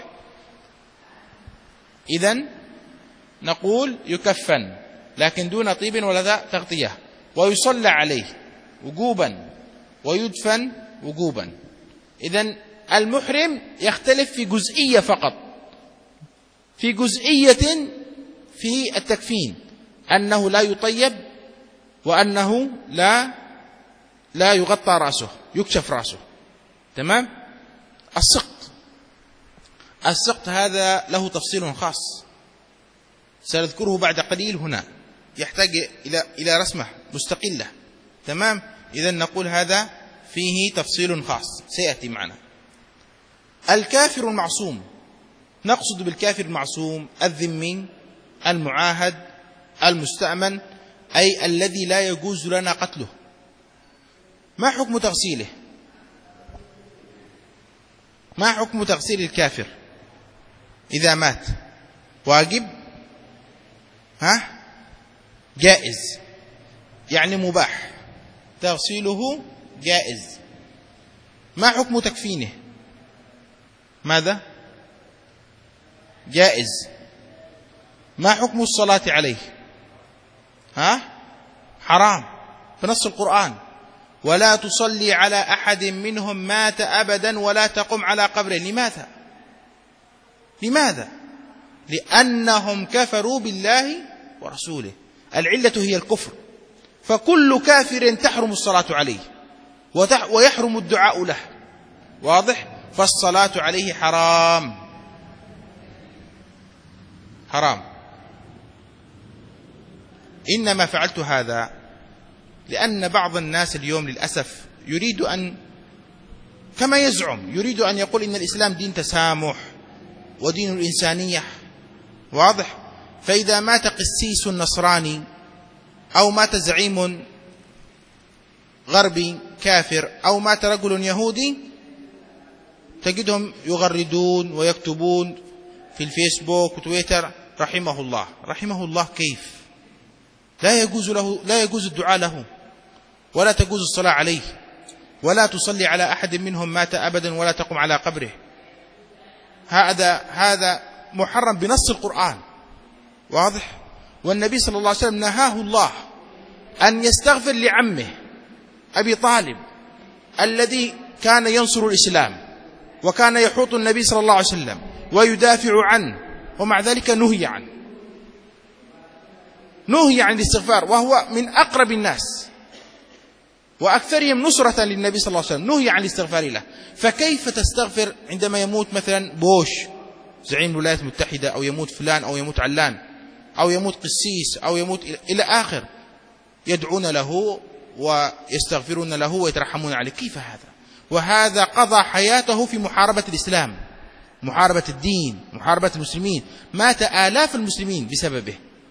إذن نقول يكفن لكن دون طيب ولا تغطية، ويصلى عليه وجوبا ويدفن وجوبا. إذن المحرم يختلف في جزئية فقط، في جزئية في التكفين، أنه لا يطيب وأنه لا لا يغطى رأسه، يكشف رأسه. تمام؟ السقط، السقط هذا له تفصيل خاص سنذكره بعد قليل هنا، يحتاج إلى إلى رسمة مستقلة. تمام؟ إذن نقول هذا فيه تفصيل خاص سيأتي معنا. الكافر المعصوم، نقصد بالكافر المعصوم الذمي المعاهد المستأمن، أي الذي لا يجوز لنا قتله. ما حكم تغسيله؟ ما حكم تغسيل الكافر إذا مات؟ واجب؟ ها؟ جائز، يعني مباح، تغسيله جائز. ما حكم تكفينه؟ ماذا؟ جائز. ما حكم الصلاة عليه؟ ها؟ حرام بنص القرآن: ولا تصلي على أحد منهم مات أبدا ولا تقم على قبره. لماذا؟ لماذا؟ لأنهم كفروا بالله ورسوله. العلة هي الكفر، فكل كافر تحرم الصلاة عليه ويحرم الدعاء له. واضح؟ فالصلاة عليه حرام، حرام. إنما فعلت هذا لأن بعض الناس اليوم للأسف يريد أن، كما يزعم، يريد أن يقول إن الإسلام دين تسامح ودين الإنسانية. واضح؟ فإذا مات قسيس نصراني أو مات زعيم غربي كافر أو مات رجل يهودي، تجدهم يغردون ويكتبون في الفيسبوك وتويتر: رحمه الله. رحمه الله كيف؟ لا يجوز له، لا يجوز الدعاء له، ولا تجوز الصلاة عليه، ولا تصلي على أحد منهم مات أبدا ولا تقم على قبره. هذا هذا محرم بنص القرآن. واضح؟ والنبي صلى الله عليه وسلم نهاه الله أن يستغفر لعمه أبي طالب الذي كان ينصر الإسلام وكان يحوط النبي صلى الله عليه وسلم ويدافع عنه، ومع ذلك نهي عنه، نهي عن الاستغفار، وهو من أقرب الناس وأكثرهم نصرة للنبي صلى الله عليه وسلم، نهي عن الاستغفار له. فكيف تستغفر عندما يموت مثلا بوش زعيم الولايات المتحدة، أو يموت فلان، أو يموت علان، أو يموت قسيس، أو يموت إلى آخر، يدعون له ويستغفرون له ويترحمون عليه؟ كيف هذا؟ وهذا قضى حياته في محاربة الإسلام، محاربة الدين، محاربة المسلمين، مات آلاف المسلمين بسببه،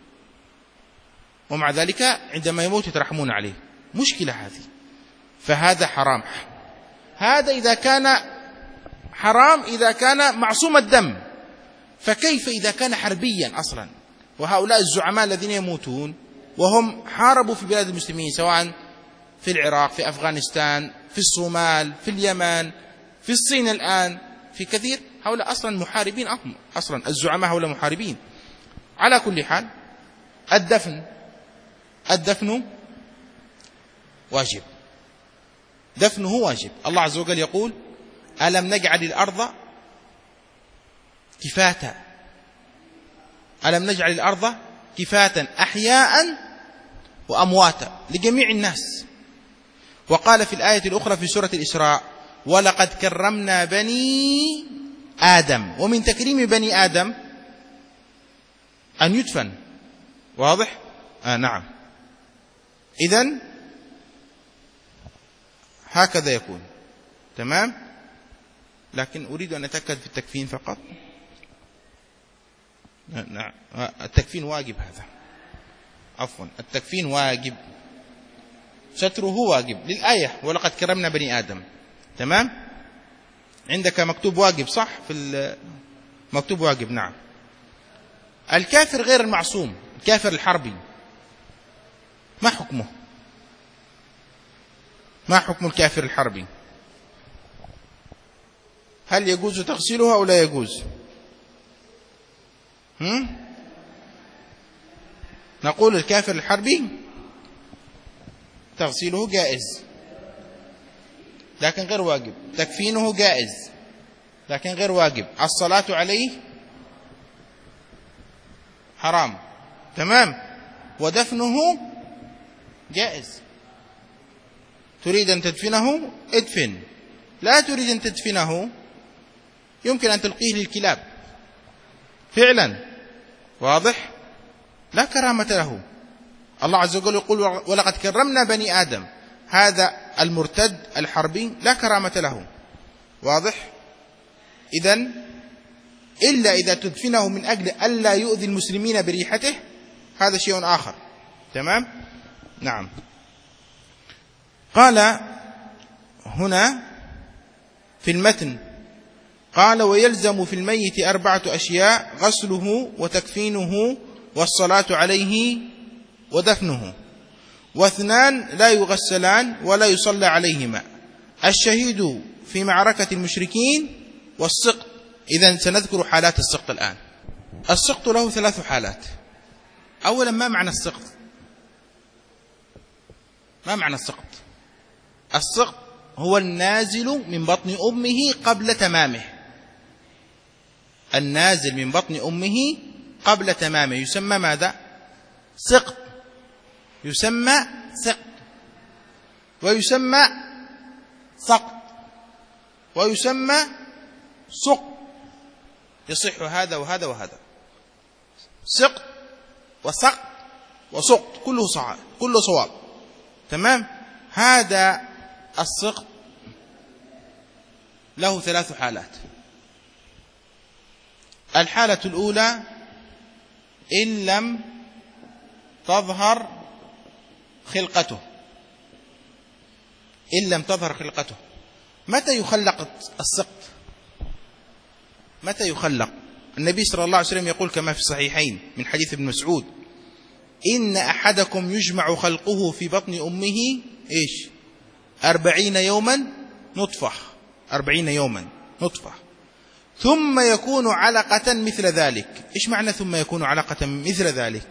ومع ذلك عندما يموت يترحمون عليه. مشكلة هذه. فهذا حرام. هذا إذا كان حرام، إذا كان معصوم الدم، فكيف إذا كان حربيا أصلا؟ وهؤلاء الزعماء الذين يموتون وهم حاربوا في بلاد المسلمين، سواء في العراق، في أفغانستان، في الصومال، في اليمن، في الصين الآن، في كثير، هؤلاء أصلا محاربين، أصلا الزعماء هؤلاء محاربين. على كل حال، الدفن الدفن واجب، دفنه واجب. الله عز وجل يقول: ألم نجعل الأرض كفاتا، ألم نجعل الأرض كفاتا أحياء وأمواتا لجميع الناس. وقال في الآية الأخرى في سورة الإسراء: ولقد كرمنا بني آدم. ومن تكريم بني آدم أن يدفن. واضح؟ آه نعم. إذن هكذا يكون. تمام؟ لكن أريد أن أتأكد في التكفين فقط. نعم، التكفين واجب. هذا عفوا التكفين واجب، ستره واجب للآية ولقد كرمنا بني آدم. تمام؟ عندك مكتوب واجب صح؟ في مكتوب واجب. نعم. الكافر غير المعصوم، الكافر الحربي، ما حكمه؟ ما حكم الكافر الحربي؟ هل يجوز تغسيلها أو لا يجوز؟ هم؟ نقول الكافر الحربي تغسيله جائز لكن غير واجب، تكفينه جائز لكن غير واجب، الصلاة عليه حرام. تمام؟ ودفنه جائز. تريد أن تدفنه ادفن، لا تريد أن تدفنه يمكن أن تلقيه للكلاب فعلا. واضح؟ لا كرامة له. الله عز وجل يقول: ولقد كرمنا بني آدم. هذا المرتد الحربي لا كرامة له. واضح؟ إذن إلا إذا تدفنه من أجل ألا يؤذي المسلمين بريحته هذا شيء آخر. تمام؟ نعم. قال هنا في المتن قال ويلزم في الميت أربعة أشياء: غسله وتكفينه والصلاة عليه ودفنه، واثنان لا يغسلان ولا يصلى عليهما: الشهيد في معركة المشركين والسقط. إذن سنذكر حالات السقط الآن. السقط له ثلاث حالات. أولا، ما معنى السقط؟ ما معنى السقط؟ السقط هو النازل من بطن أمه قبل تمامه. النازل من بطن أمه قبل تمامه يسمى ماذا؟ سقط. يسمى سقط، ويسمى سقط، ويسمى سقط. يصح هذا وهذا وهذا. سقط وسقط وسقط كله صعب، كله صواب. تمام؟ هذا السقط له ثلاث حالات. الحالة الأولى: إن لم تظهر خلقته. إن لم تظهر خلقته. متى يخلق السقط؟ متى يخلق؟ النبي صلى الله عليه وسلم يقول كما في الصحيحين من حديث ابن مسعود: إن أحدكم يجمع خلقه في بطن أمه إيش؟ أربعين يوما نطفة. أربعين يوما نطفة ثم يكون علقة مثل ذلك. إيش معنى ثم يكون علقة مثل ذلك؟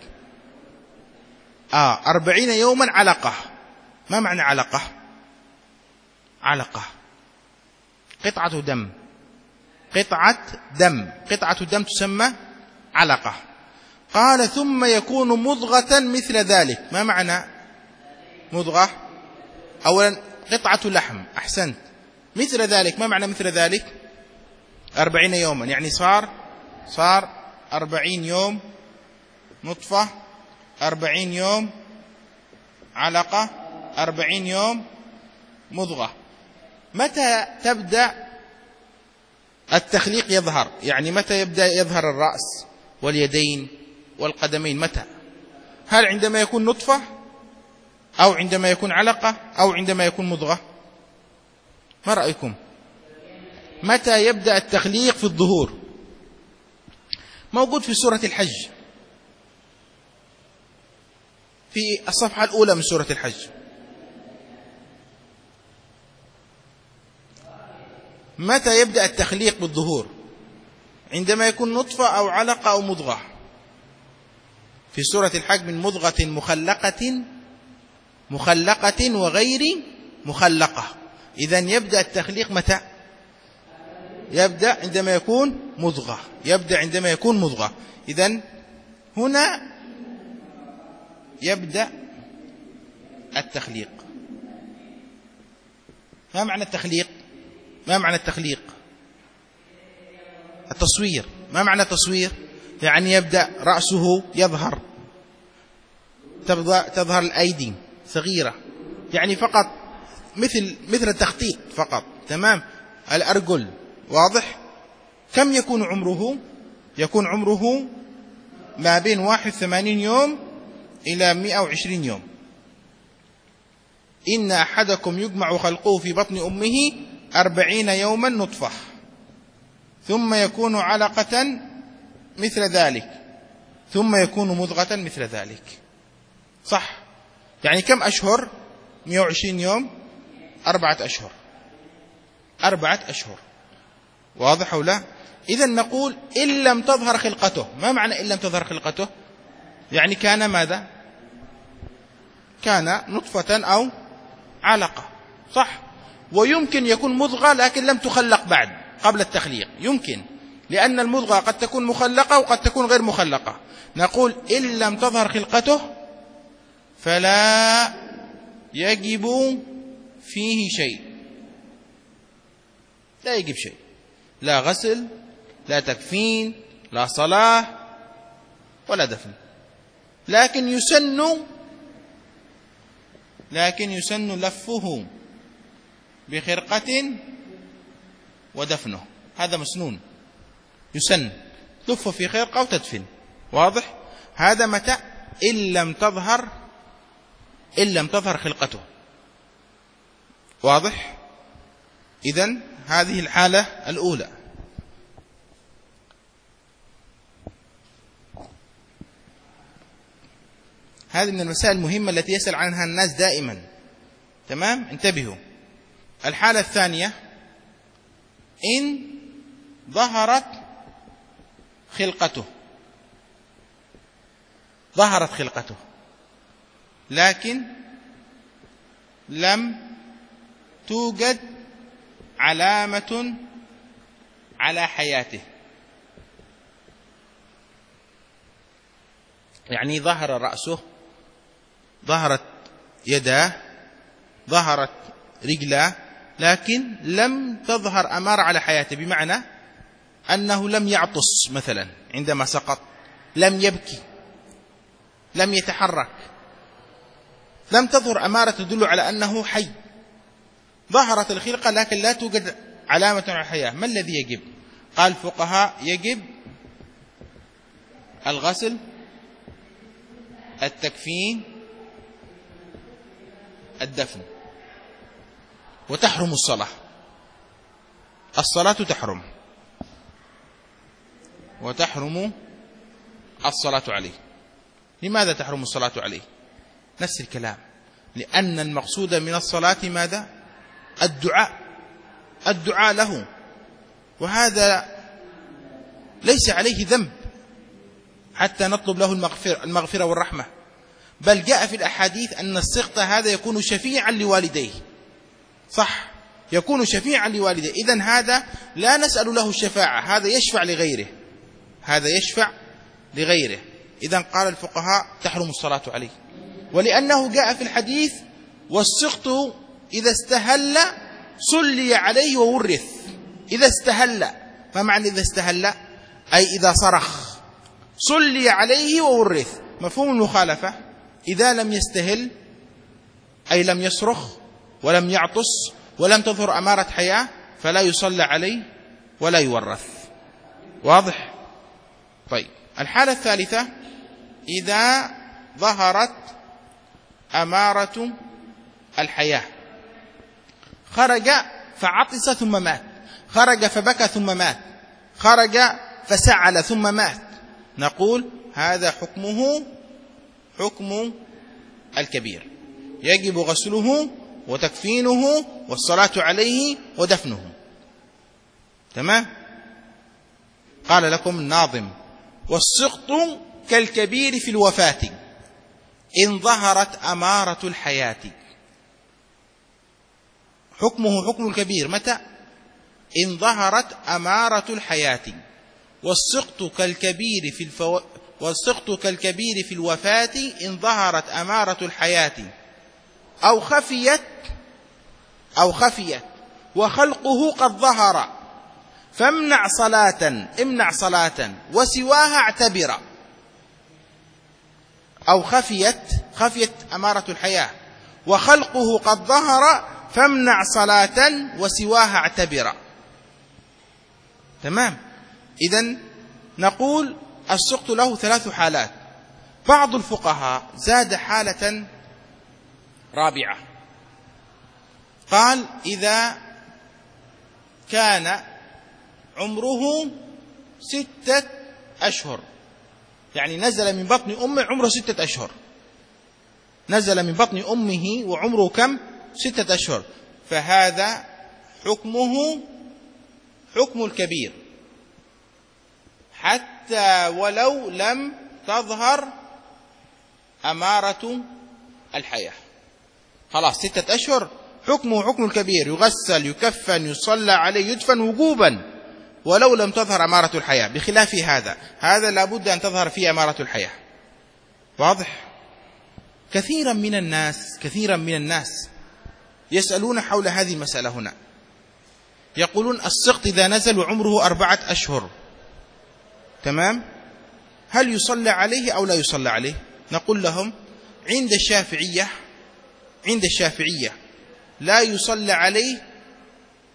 آه أربعين يوما علقة. ما معنى علقة؟ علقة قطعة دم. قطعة دم قطعة دم تسمى علقة. قال ثم يكون مضغة مثل ذلك. ما معنى مضغة؟ أولا قطعة لحم. أحسنت. مثل ذلك ما معنى مثل ذلك؟ أربعين يوما، يعني صار صار أربعين يوم نطفة، أربعين يوم علقة، أربعين يوم مضغة. متى تبدأ التخليق يظهر؟ يعني متى يبدأ يظهر الرأس واليدين والقدمين؟ متى؟ هل عندما يكون نطفة، أو عندما يكون علقة، أو عندما يكون مضغة؟ ما رأيكم؟ متى يبدأ التخليق في الظهور؟ موجود في سورة الحج، في الصفحة الأولى من سورة الحج. متى يبدأ التخليق بالظهور؟ عندما يكون نطفة أو علقة أو مضغة. في سورة الحج: من مضغة مخلقة مخلقة وغير مخلقة. إذن يبدأ التخليق متى؟ يبدأ عندما يكون مضغة. يبدأ عندما يكون مضغة. إذن هنا يبدأ التخليق. ما معنى التخليق؟ ما معنى التخليق؟ التصوير. ما معنى التصوير؟ يعني يبدأ رأسه يظهر، تظهر الأيدي صغيرة، يعني فقط مثل مثل التخطيط فقط. تمام؟ الأرجل. واضح؟ كم يكون عمره؟ يكون عمره ما بين واحد وثمانين يوم إلى مئة وعشرين يوم. إن أحدكم يجمع خلقه في بطن أمه أربعين يوما نطفة ثم يكون علقة مثل ذلك ثم يكون مضغة مثل ذلك. صح؟ يعني كم أشهر؟ مئة وعشرين يوم، أربعة أشهر. أربعة أشهر. واضح أو لا؟ إذن نقول إن لم تظهر خلقته. ما معنى إن لم تظهر خلقته؟ يعني كان ماذا؟ كان نطفة أو علقة. صح؟ ويمكن يكون مضغة لكن لم تخلق بعد قبل التخليق. يمكن، لأن المضغة قد تكون مخلقة وقد تكون غير مخلقة. نقول إن لم تظهر خلقته فلا يجب فيه شيء. لا يجب شيء، لا غسل، لا تكفين، لا صلاة، ولا دفن. لكن يسن لكن يسن لفه بخرقة ودفنه، هذا مسنون يسن، تلف في خرقة وتدفن. واضح؟ هذا متى؟ إن لم تظهر إن لم تظهر خلقته. واضح؟ إذن هذه الحالة الأولى. هذه من المسائل المهمة التي يسأل عنها الناس دائما. تمام؟ انتبهوا. الحالة الثانية: إن ظهرت خلقته، ظهرت خلقته لكن لم توجد علامة على حياته. يعني ظهر رأسه، ظهرت يداه، ظهرت رجلاه، لكن لم تظهر أمارة على حياته، بمعنى أنه لم يعطس مثلا عندما سقط، لم يبكي، لم يتحرك، لم تظهر أمارة تدل على أنه حي. ظهرت الخلقة لكن لا توجد علامة على الحياة. ما الذي يجب؟ قال الفقهاء: يجب الغسل، التكفين، الدفن، وتحرم الصلاة. الصلاة تحرم، وتحرم الصلاة عليه. لماذا تحرم الصلاة عليه؟ نفس الكلام، لأن المقصود من الصلاة ماذا؟ الدعاء، الدعاء له، وهذا ليس عليه ذنب حتى نطلب له المغفرة, المغفرة والرحمة، بل جاء في الأحاديث أن السقط هذا يكون شفيعا لوالديه. صح، يكون شفيعا لوالديه. إذن هذا لا نسأل له الشفاعة، هذا يشفع لغيره، هذا يشفع لغيره. إذن قال الفقهاء: تحرم الصلاة عليه، ولأنه جاء في الحديث: والسقط إذا استهل صلي عليه وورث. إذا استهل، ما معنى إذا استهل؟ أي إذا صرخ صلي عليه وورث. مفهوم المخالفة: إذا لم يستهل أي لم يصرخ ولم يعطس ولم تظهر أمارة حياة فلا يصلى عليه ولا يورث. واضح؟ طيب، الحالة الثالثة: إذا ظهرت أمارة الحياة، خرج فعطس ثم مات، خرج فبكى ثم مات، خرج فسعل ثم مات، نقول هذا حكمه حكم الكبير، يجب غسله وتكفينه والصلاة عليه ودفنه. تمام؟ قال لكم الناظم: والسقط كالكبير في الوفاة إن ظهرت أمارة الحياة. حكمه حكم الكبير متى؟ إن ظهرت أمارة الحياة. والسقط كالكبير في الفو... والسقط كالكبير في الوفاة إن ظهرت أمارة الحياة أو خفيت أو خفيت وخلقه قد ظهر، فامنع صلاة امنع صلاة وسواها اعتبر. أو خفيت خفيت أمارة الحياة وخلقه قد ظهر، فامنع صلاة وسواها اعتبر. تمام؟ إذن نقول السقط له ثلاث حالات. بعض الفقهاء زاد حالة رابعة، قال: إذا كان عمره ستة أشهر، يعني نزل من بطن أمه عمره ستة أشهر، نزل من بطن أمه وعمره كم؟ ستة أشهر، فهذا حكمه حكم الكبير حتى ولو لم تظهر أمارة الحياة. خلاص، ستة أشهر حكمه حكم الكبير، يغسل، يكفن، يصلى عليه، يدفن وجوبا ولو لم تظهر أمارة الحياة. بخلاف هذا، هذا لابد أن تظهر فيه أمارة الحياة. واضح؟ كثيرا من الناس كثيرا من الناس يسألون حول هذه المسألة هنا، يقولون: السقط إذا نزل وعمره أربعة أشهر، تمام، هل يصلى عليه أو لا يصلى عليه؟ نقول لهم: عند الشافعية عند الشافعية لا يصلى عليه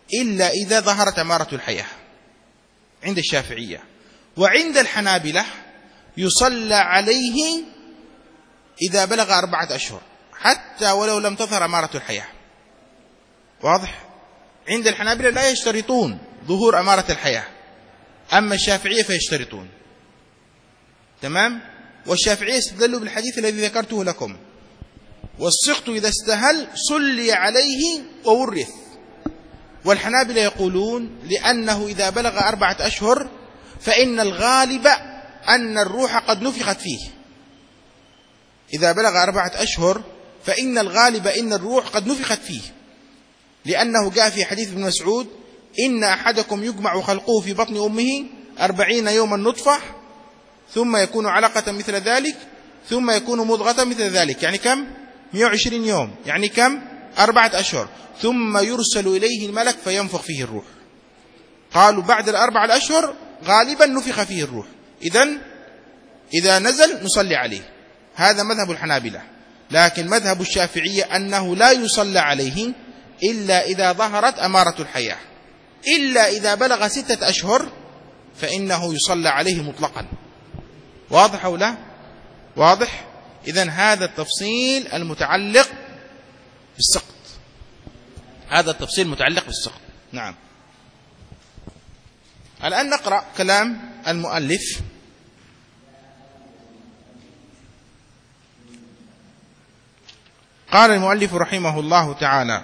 إلا إذا ظهرت أمارة الحياة عند الشافعية. وعند الحنابلة يصلى عليه إذا بلغ أربعة أشهر حتى ولو لم تظهر أمارة الحياة. واضح؟ عند الحنابلة لا يشترطون ظهور أمارة الحياة، أما الشافعية فيشترطون. تمام؟ والشافعية استدلوا بالحديث الذي ذكرته لكم: والسقط إذا استهل صلي عليه وورث. والحنابلة يقولون لأنه إذا بلغ أربعة أشهر فإن الغالب أن الروح قد نفخت فيه. إذا بلغ أربعة أشهر فإن الغالب إن الروح قد نفخت فيه، لأنه جاء في حديث ابن مسعود: إن أحدكم يجمع خلقه في بطن أمه أربعين يوما نطفة ثم يكون علقة مثل ذلك ثم يكون مضغة مثل ذلك. يعني كم؟ مئة وعشرين يوم. يعني كم؟ أربعة أشهر. ثم يرسل إليه الملك فينفخ فيه الروح. قالوا بعد الأربع الأشهر غالبا نفخ فيه الروح، إذن إذا نزل نصلي عليه. هذا مذهب الحنابلة. لكن مذهب الشافعية أنه لا يصلى عليه إلا إذا ظهرت أمارة الحياة، إلا إذا بلغ ستة أشهر فإنه يصلى عليه مطلقا. واضح أو لا؟ واضح؟ إذن هذا التفصيل المتعلق بالسقط، هذا التفصيل المتعلق بالسقط. نعم. الآن نقرأ كلام المؤلف. قال المؤلف رحمه الله تعالى: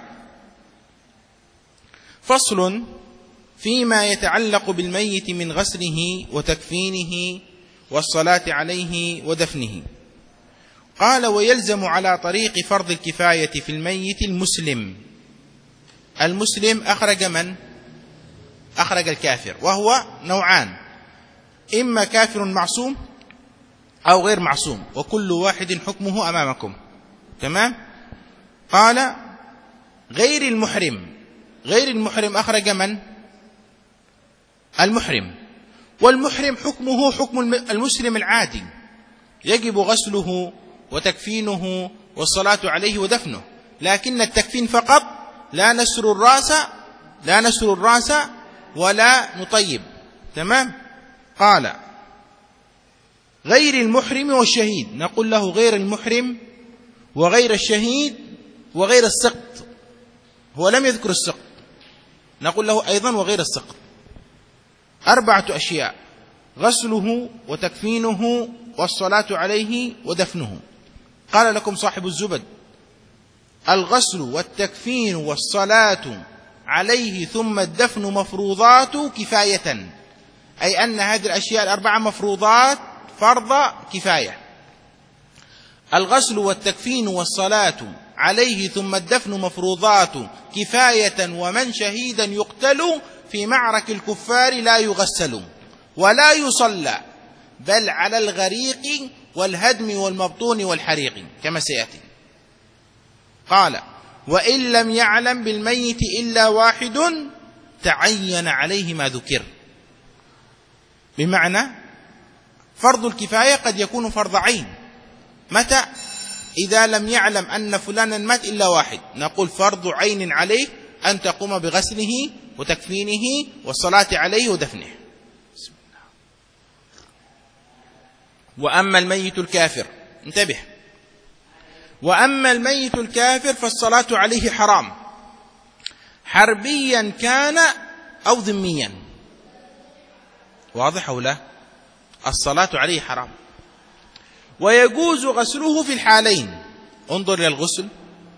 فصل فيما يتعلق بالميت من غسله وتكفينه والصلاة عليه ودفنه. قال: ويلزم على طريق فرض الكفاية في الميت المسلم. المسلم أخرج من؟ أخرج الكافر، وهو نوعان: إما كافر معصوم أو غير معصوم، وكل واحد حكمه أمامكم. تمام؟ قال: غير المحرم. غير المحرم أخرج من؟ المحرم. والمحرم حكمه حكم المسلم العادي، يجب غسله وتكفينه والصلاة عليه ودفنه، لكن التكفين فقط، لا نسر الرأس لا نسر الرأس ولا نطيب. تمام؟ قال: غير المحرم والشهيد. نقول له غير المحرم وغير الشهيد وغير السقط. هو لم يذكر السقط، نقول له أيضا وغير السقط. أربعة أشياء: غسله وتكفينه والصلاة عليه ودفنه. قال لكم صاحب الزبد: الغسل والتكفين والصلاة عليه ثم الدفن مفروضات كفاية، أي أن هذه الأشياء الأربعة مفروضات فرض كفاية. الغسل والتكفين والصلاة عليه ثم الدفن مفروضات كفاية، ومن شهيدا يقتل في معرك الكفار لا يغسل ولا يصلى، بل على الغريق والهدم والمبطون والحريق كما سيأتي. قال: وإن لم يعلم بالميت إلا واحد تعين عليه ما ذكر. بمعنى فرض الكفاية قد يكون فرض عين. متى؟ إذا لم يعلم أن فلانا مات إلا واحد، نقول فرض عين عليه أن تقوم بغسله وتكفينه والصلاة عليه ودفنه. بسم الله. وأما الميت الكافر، انتبه، وأما الميت الكافر فالصلاة عليه حرام، حربيا كان أو ذميا. واضح أو لا؟ الصلاة عليه حرام، ويجوز غسله في الحالين. انظر إلى الغسل.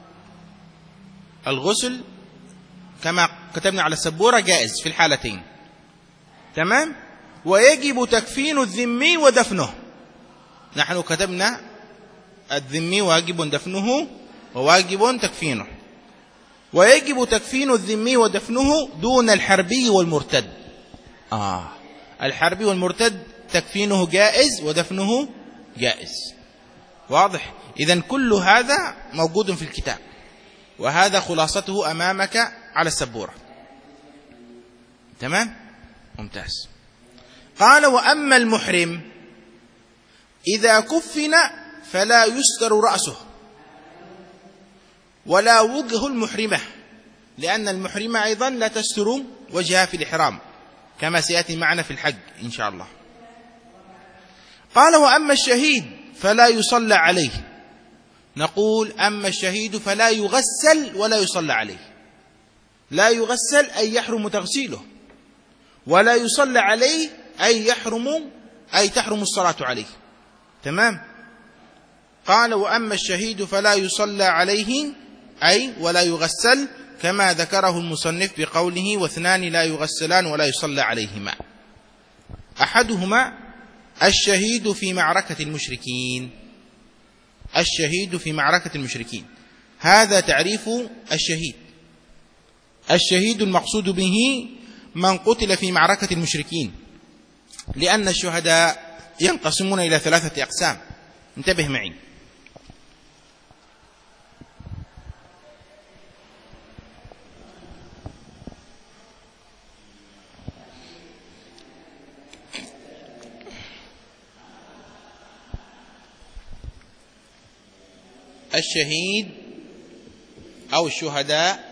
الغسل كما كتبنا على السبورة جائز في الحالتين. تمام؟ ويجب تكفين الذمي ودفنه. نحن كتبنا الذمي واجب دفنه وواجب تكفينه. ويجب تكفين الذمي ودفنه دون الحربي والمرتد. آه الحربي والمرتد تكفينه جائز ودفنه جائز. واضح؟ إذن كل هذا موجود في الكتاب، وهذا خلاصته أمامك على السبورة. تمام؟ ممتاز. قال: وأما المحرم إذا كفن فلا يستر رأسه ولا وجه المحرمة، لأن المحرمة أيضا لا تستر وجهها في الإحرام كما سيأتي معنا في الحج إن شاء الله. قال وأما الشهيد فلا يصلى عليه. نقول أما الشهيد فلا يغسل ولا يصلى عليه. لا يغسل أي يحرم تغسيله، ولا يصلى عليه أي يحرم أي تحرم الصلاة عليه. تمام. قال وأما الشهيد فلا يصلى عليه أي ولا يغسل، كما ذكره المصنف بقوله واثنان لا يغسلان ولا يصلى عليهما. أحدهما الشهيد في معركة المشركين. الشهيد في معركة المشركين، هذا تعريف الشهيد. الشهيد المقصود به من قتل في معركة المشركين، لأن الشهداء ينقسمون إلى ثلاثة أقسام. انتبه معي. الشهيد أو الشهداء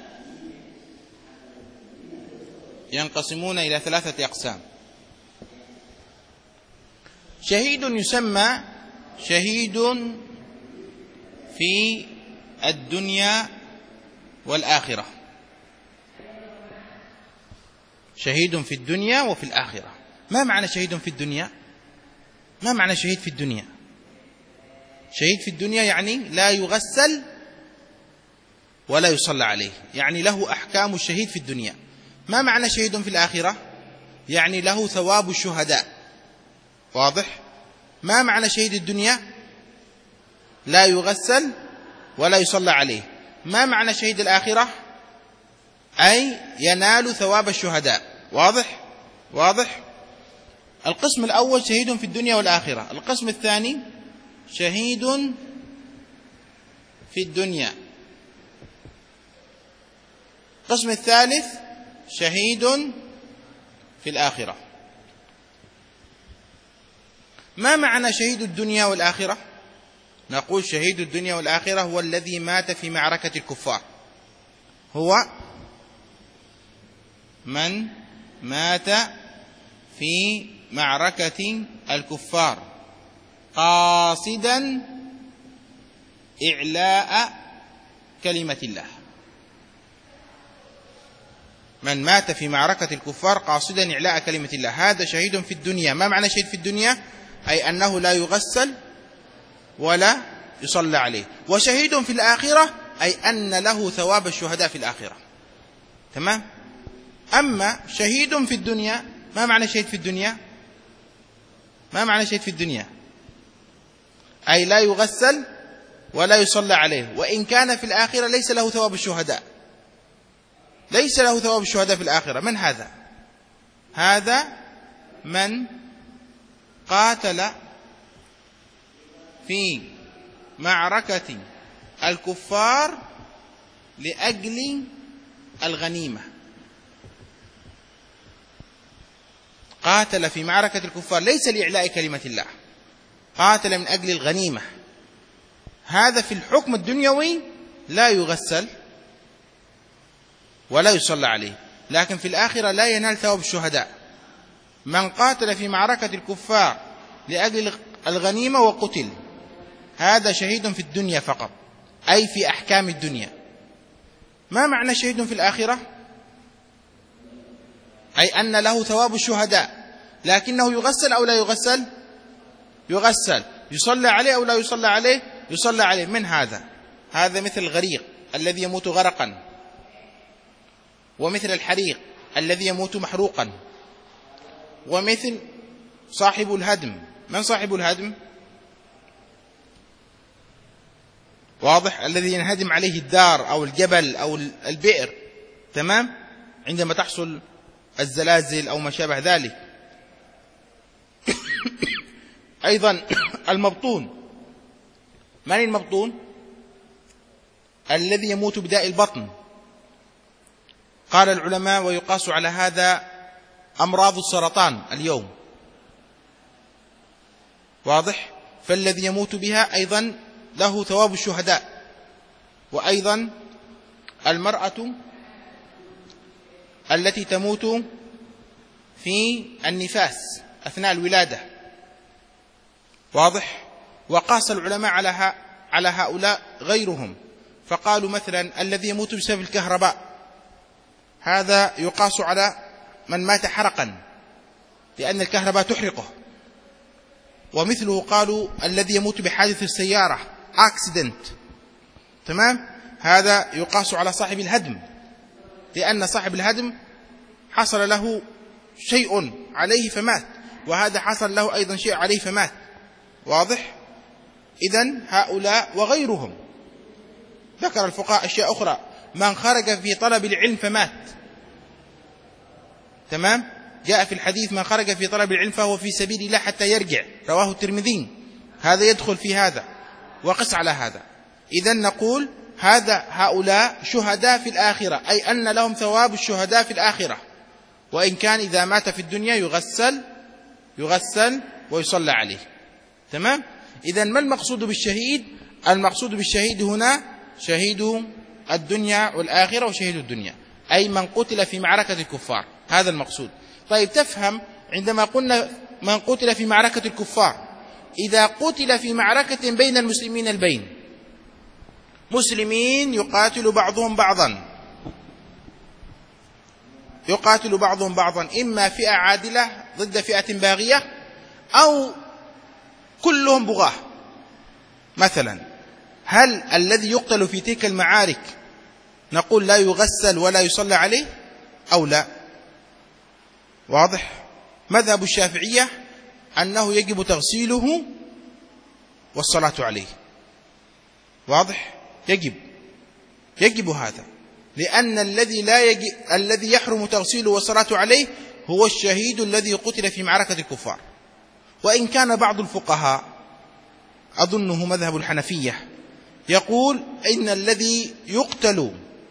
ينقسمون إلى ثلاثة أقسام. شهيد يسمى شهيد في الدنيا والآخرة. شهيد في الدنيا وفي الآخرة. ما معنى شهيد في الدنيا؟ ما معنى شهيد في الدنيا؟ شهيد في الدنيا يعني لا يغسل ولا يصلى عليه، يعني له أحكام الشهيد في الدنيا. ما معنى شهيد في الآخرة؟ يعني له ثواب الشهداء. واضح؟ ما معنى شهيد الدنيا؟ لا يغسل ولا يصلى عليه. ما معنى شهيد الآخرة؟ أي ينال ثواب الشهداء. واضح؟ واضح؟ القسم الأول شهيد في الدنيا والآخرة. القسم الثاني شهيد في الدنيا. القسم الثالث شهيد في الآخرة. ما معنى شهيد الدنيا والآخرة؟ نقول شهيد الدنيا والآخرة هو الذي مات في معركة الكفار. هو من مات في معركة الكفار قاصدا إعلاء كلمة الله. من مات في معركة الكفار قاصدا إعلاء كلمة الله، هذا شهيد في الدنيا. ما معنى شهيد في الدنيا؟ أي أنه لا يغسل ولا يصلى عليه. وشهيد في الآخرة أي أن له ثواب الشهداء في الآخرة. تمام؟ أما شهيد في الدنيا، ما معنى شهيد في الدنيا؟ ما معنى شهيد في الدنيا؟ أي لا يغسل ولا يصلى عليه، وإن كان في الآخرة ليس له ثواب الشهداء. ليس له ثواب الشهداء في الآخرة. من هذا؟ هذا من قاتل في معركة الكفار لأجل الغنيمة. قاتل في معركة الكفار ليس لإعلاء كلمة الله، قاتل من أجل الغنيمة. هذا في الحكم الدنيوي لا يغسل ولا يصلى عليه، لكن في الآخرة لا ينال ثواب الشهداء. من قاتل في معركة الكفار لأجل الغنيمة وقتل، هذا شهيد في الدنيا فقط، أي في أحكام الدنيا. ما معنى شهيد في الآخرة؟ أي أن له ثواب الشهداء، لكنه يغسل أو لا يغسل؟ يغسل. يصلى عليه أو لا يصلى عليه؟ يصلى عليه. من هذا؟ هذا مثل الغريق الذي يموت غرقا، ومثل الحريق الذي يموت محروقا، ومثل صاحب الهدم. من صاحب الهدم؟ واضح؟ الذي ينهدم عليه الدار أو الجبل أو البئر. تمام؟ عندما تحصل الزلازل أو ما شابه ذلك. أيضا المبطون. من المبطون؟ الذي يموت بداء البطن. قال العلماء ويقاس على هذا أمراض السرطان اليوم. واضح؟ فالذي يموت بها أيضا له ثواب الشهداء. وأيضا المرأة التي تموت في النفاس أثناء الولادة. واضح؟ وقاس العلماء على على هؤلاء غيرهم، فقالوا مثلا الذي يموت بسبب الكهرباء هذا يقاس على من مات حرقا لأن الكهرباء تحرقه. ومثله قالوا الذي يموت بحادث السيارة أكسيدنت، تمام، هذا يقاس على صاحب الهدم لأن صاحب الهدم حصل له شيء عليه فمات، وهذا حصل له أيضا شيء عليه فمات. واضح؟ إذن هؤلاء وغيرهم. ذكر الفقهاء أشياء أخرى، من خرج في طلب العلم فمات، تمام، جاء في الحديث من خرج في طلب العلم فهو في سبيل الله حتى يرجع، رواه الترمذي، هذا يدخل في هذا، وقس على هذا. إذن نقول هذا هؤلاء شهداء في الآخرة، أي أن لهم ثواب الشهداء في الآخرة، وإن كان إذا مات في الدنيا يغسل يغسل ويصلى عليه. تمام؟ إذن ما المقصود بالشهيد؟ المقصود بالشهيد هنا شهيد الدنيا والآخرة وشهيد الدنيا، أي من قتل في معركة الكفار، هذا المقصود. طيب تفهم عندما قلنا من قتل في معركة الكفار، إذا قتل في معركة بين المسلمين البين، مسلمين يقاتل بعضهم بعضا يقاتل بعضهم بعضا إما فئة عادلة ضد فئة باغية أو كلهم بغاة مثلا، هل الذي يقتل في تلك المعارك نقول لا يغسل ولا يصلى عليه أو لا؟ واضح؟ مذهب الشافعية أنه يجب تغسيله والصلاة عليه. واضح؟ يجب يجب هذا، لأن الذي لا يجب الذي يحرم تغسيله والصلاة عليه هو الشهيد الذي قتل في معركة الكفار. وإن كان بعض الفقهاء أظنه مذهب الحنفية يقول إن الذي يقتل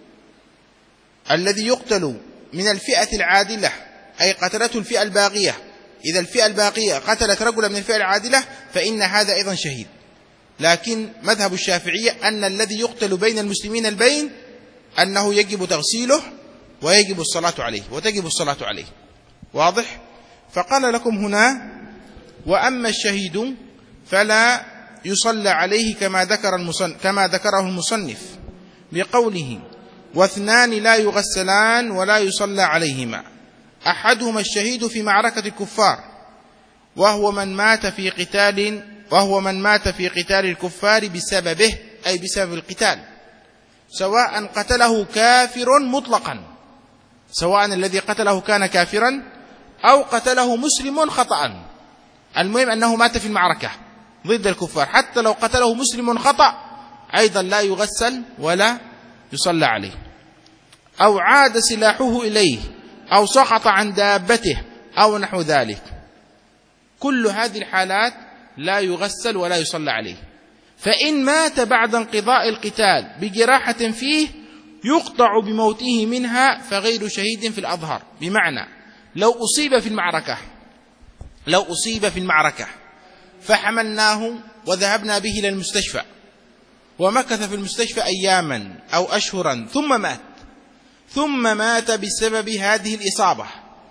الذي يقتل من الفئة العادلة أي قتلته الفئة الباغية، إذا الفئة الباغية قتلت رجلا من الفئة العادلة فإن هذا أيضا شهيد. لكن مذهب الشافعية أن الذي يقتل بين المسلمين البين أنه يجب تغسيله ويجب الصلاة عليه وتجب الصلاة عليه. واضح؟ فقال لكم هنا وأما الشهيد فلا يصلى عليه كما ذكر المصنف كما ذكره المصنف بقوله واثنان لا يغسلان ولا يصلى عليهما، أحدهما الشهيد في معركة الكفار وهو من مات في قتال وهو من مات في قتال الكفار بسببه أي بسبب القتال، سواء قتله كافر مطلقا، سواء الذي قتله كان كافرا أو قتله مسلم خطأ، المهم أنه مات في المعركة ضد الكفار، حتى لو قتله مسلم خطأ أيضا لا يغسل ولا يصلى عليه، أو عاد سلاحه إليه أو سقط عن دابته أو نحو ذلك، كل هذه الحالات لا يغسل ولا يصلى عليه. فإن مات بعد انقضاء القتال بجراحة فيه يقطع بموته منها فغير شهيد في الأظهر، بمعنى لو أصيب في المعركة لو أصيب في المعركة فحملناه وذهبنا به إلى المستشفى ومكث في المستشفى أياما أو أشهرا ثم مات ثم مات بسبب هذه الإصابة،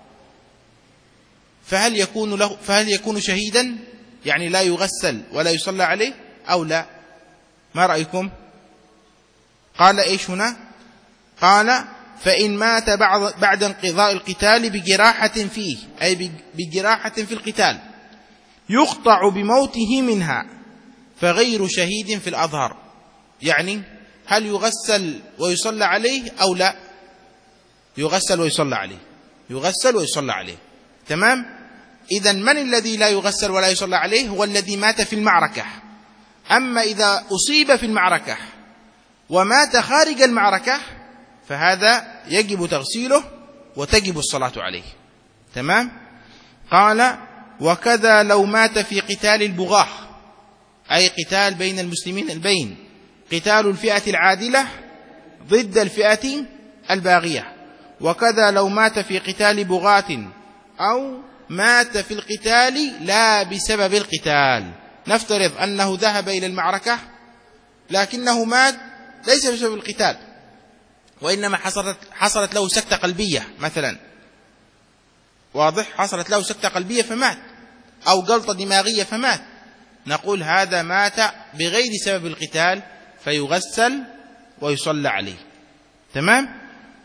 فهل يكون له فهل يكون شهيدا؟ يعني لا يغسل ولا يصلى عليه أو لا؟ ما رأيكم؟ قال إيش هنا؟ قال فإن مات بعد, بعد انقضاء القتال بجراحة فيه أي بجراحة في القتال يقطع بموته منها فغير شهيد في الأظهر، يعني هل يغسل ويصلى عليه أو لا؟ يغسل ويصلى عليه يغسل ويصلى عليه تمام؟ إذن من الذي لا يغسل ولا يصلى عليه؟ هو الذي مات في المعركة. أما إذا أصيب في المعركة ومات خارج المعركة فهذا يجب تغسيله وتجب الصلاة عليه. تمام؟ قال وكذا لو مات في قتال البغاة أي قتال بين المسلمين البين، قتال الفئة العادلة ضد الفئة الباغية، وكذا لو مات في قتال بغاة أو مات في القتال لا بسبب القتال، نفترض أنه ذهب إلى المعركة لكنه مات ليس بسبب القتال وإنما حصلت, حصلت له سكتة قلبية مثلا، واضح، حصلت له سكتة قلبية فمات، أو جلطة دماغية فمات، نقول هذا مات بغير سبب القتال فيغسل ويصلى عليه. تمام.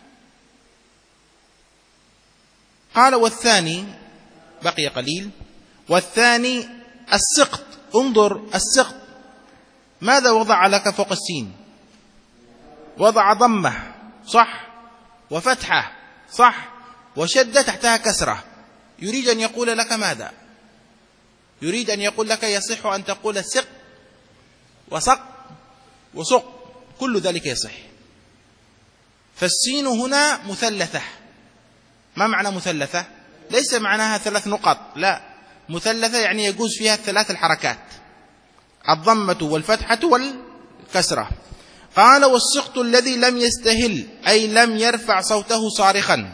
قال والثاني، بقي قليل، والثاني السقط. انظر السقط ماذا وضع لك فوق السين؟ وضع ضمة صح، وفتحة صح، وشد تحتها كسرة. يريد أن يقول لك ماذا؟ يريد أن يقول لك يصح أن تقول سق وسق وسق، كل ذلك يصح. فالسين هنا مثلثة. ما معنى مثلثة؟ ليس معناها ثلاث نقط، لا، مثلثة يعني يجوز فيها ثلاث الحركات، الضمة والفتحة والكسرة. قال والسقط الذي لم يستهل أي لم يرفع صوته صارخا،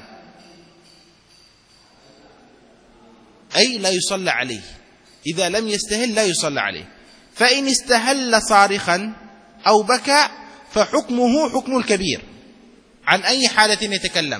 أي لا يصلى عليه. إذا لم يستهل لا يصلى عليه. فإن استهل صارخا أو بكى فحكمه حكم الكبير. عن أي حالة يتكلم؟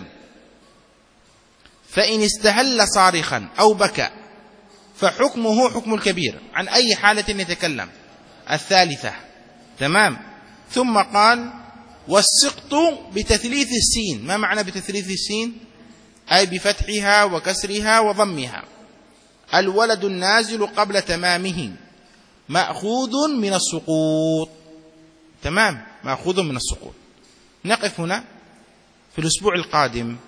فإن استهل صارخا أو بكى فحكمه حكم الكبير. عن أي حالة يتكلم؟ الثالثة. تمام. ثم قال والسقط بتثليث السين. ما معنى بتثليث السين؟ أي بفتحها وكسرها وضمها. الولد النازل قبل تمامه مأخوذ من السقوط. تمام، مأخوذ من السقوط. نقف هنا. في الأسبوع القادم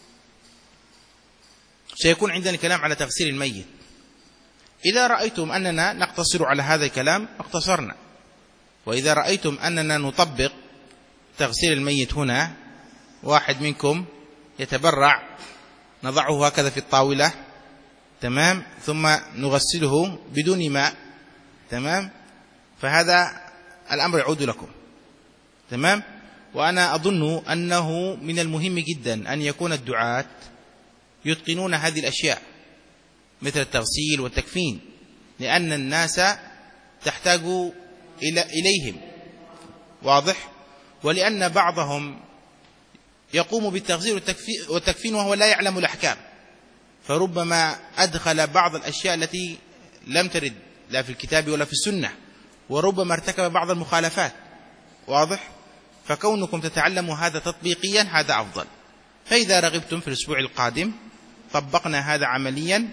سيكون عندنا كلام على تغسيل الميت. إذا رأيتم أننا نقتصر على هذا الكلام اقتصرنا، وإذا رأيتم أننا نطبق تغسيل الميت هنا، واحد منكم يتبرع نضعه هكذا في الطاولة، تمام، ثم نغسله بدون ماء، تمام، فهذا الأمر يعود لكم. تمام. وأنا أظن أنه من المهم جدا أن يكون الدعاة يتقنون هذه الأشياء مثل التغسيل والتكفين، لأن الناس تحتاج إلى إليهم، واضح، ولأن بعضهم يقوم بالتغسيل والتكفين وهو لا يعلم الأحكام، فربما أدخل بعض الأشياء التي لم ترد لا في الكتاب ولا في السنة، وربما ارتكب بعض المخالفات، واضح. فكونكم تتعلموا هذا تطبيقيا هذا أفضل. فإذا رغبتم في الأسبوع القادم طبقنا هذا عمليا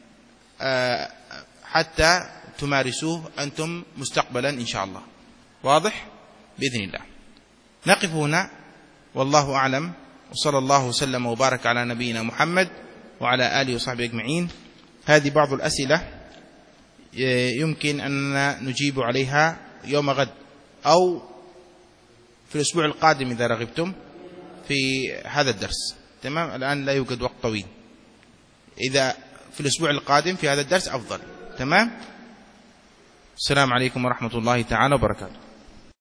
حتى تمارسوه أنتم مستقبلا إن شاء الله، واضح بإذن الله. نقف هنا والله أعلم، وصلى الله وسلم وبارك على نبينا محمد وعلى آله وصحبه أجمعين. هذه بعض الأسئلة يمكن أن نجيب عليها يوم غد أو في الأسبوع القادم إذا رغبتم في هذا الدرس. تمام. الآن لا يوجد وقت طويل، إذا في الأسبوع القادم في هذا الدرس أفضل. تمام. السلام عليكم ورحمة الله تعالى وبركاته.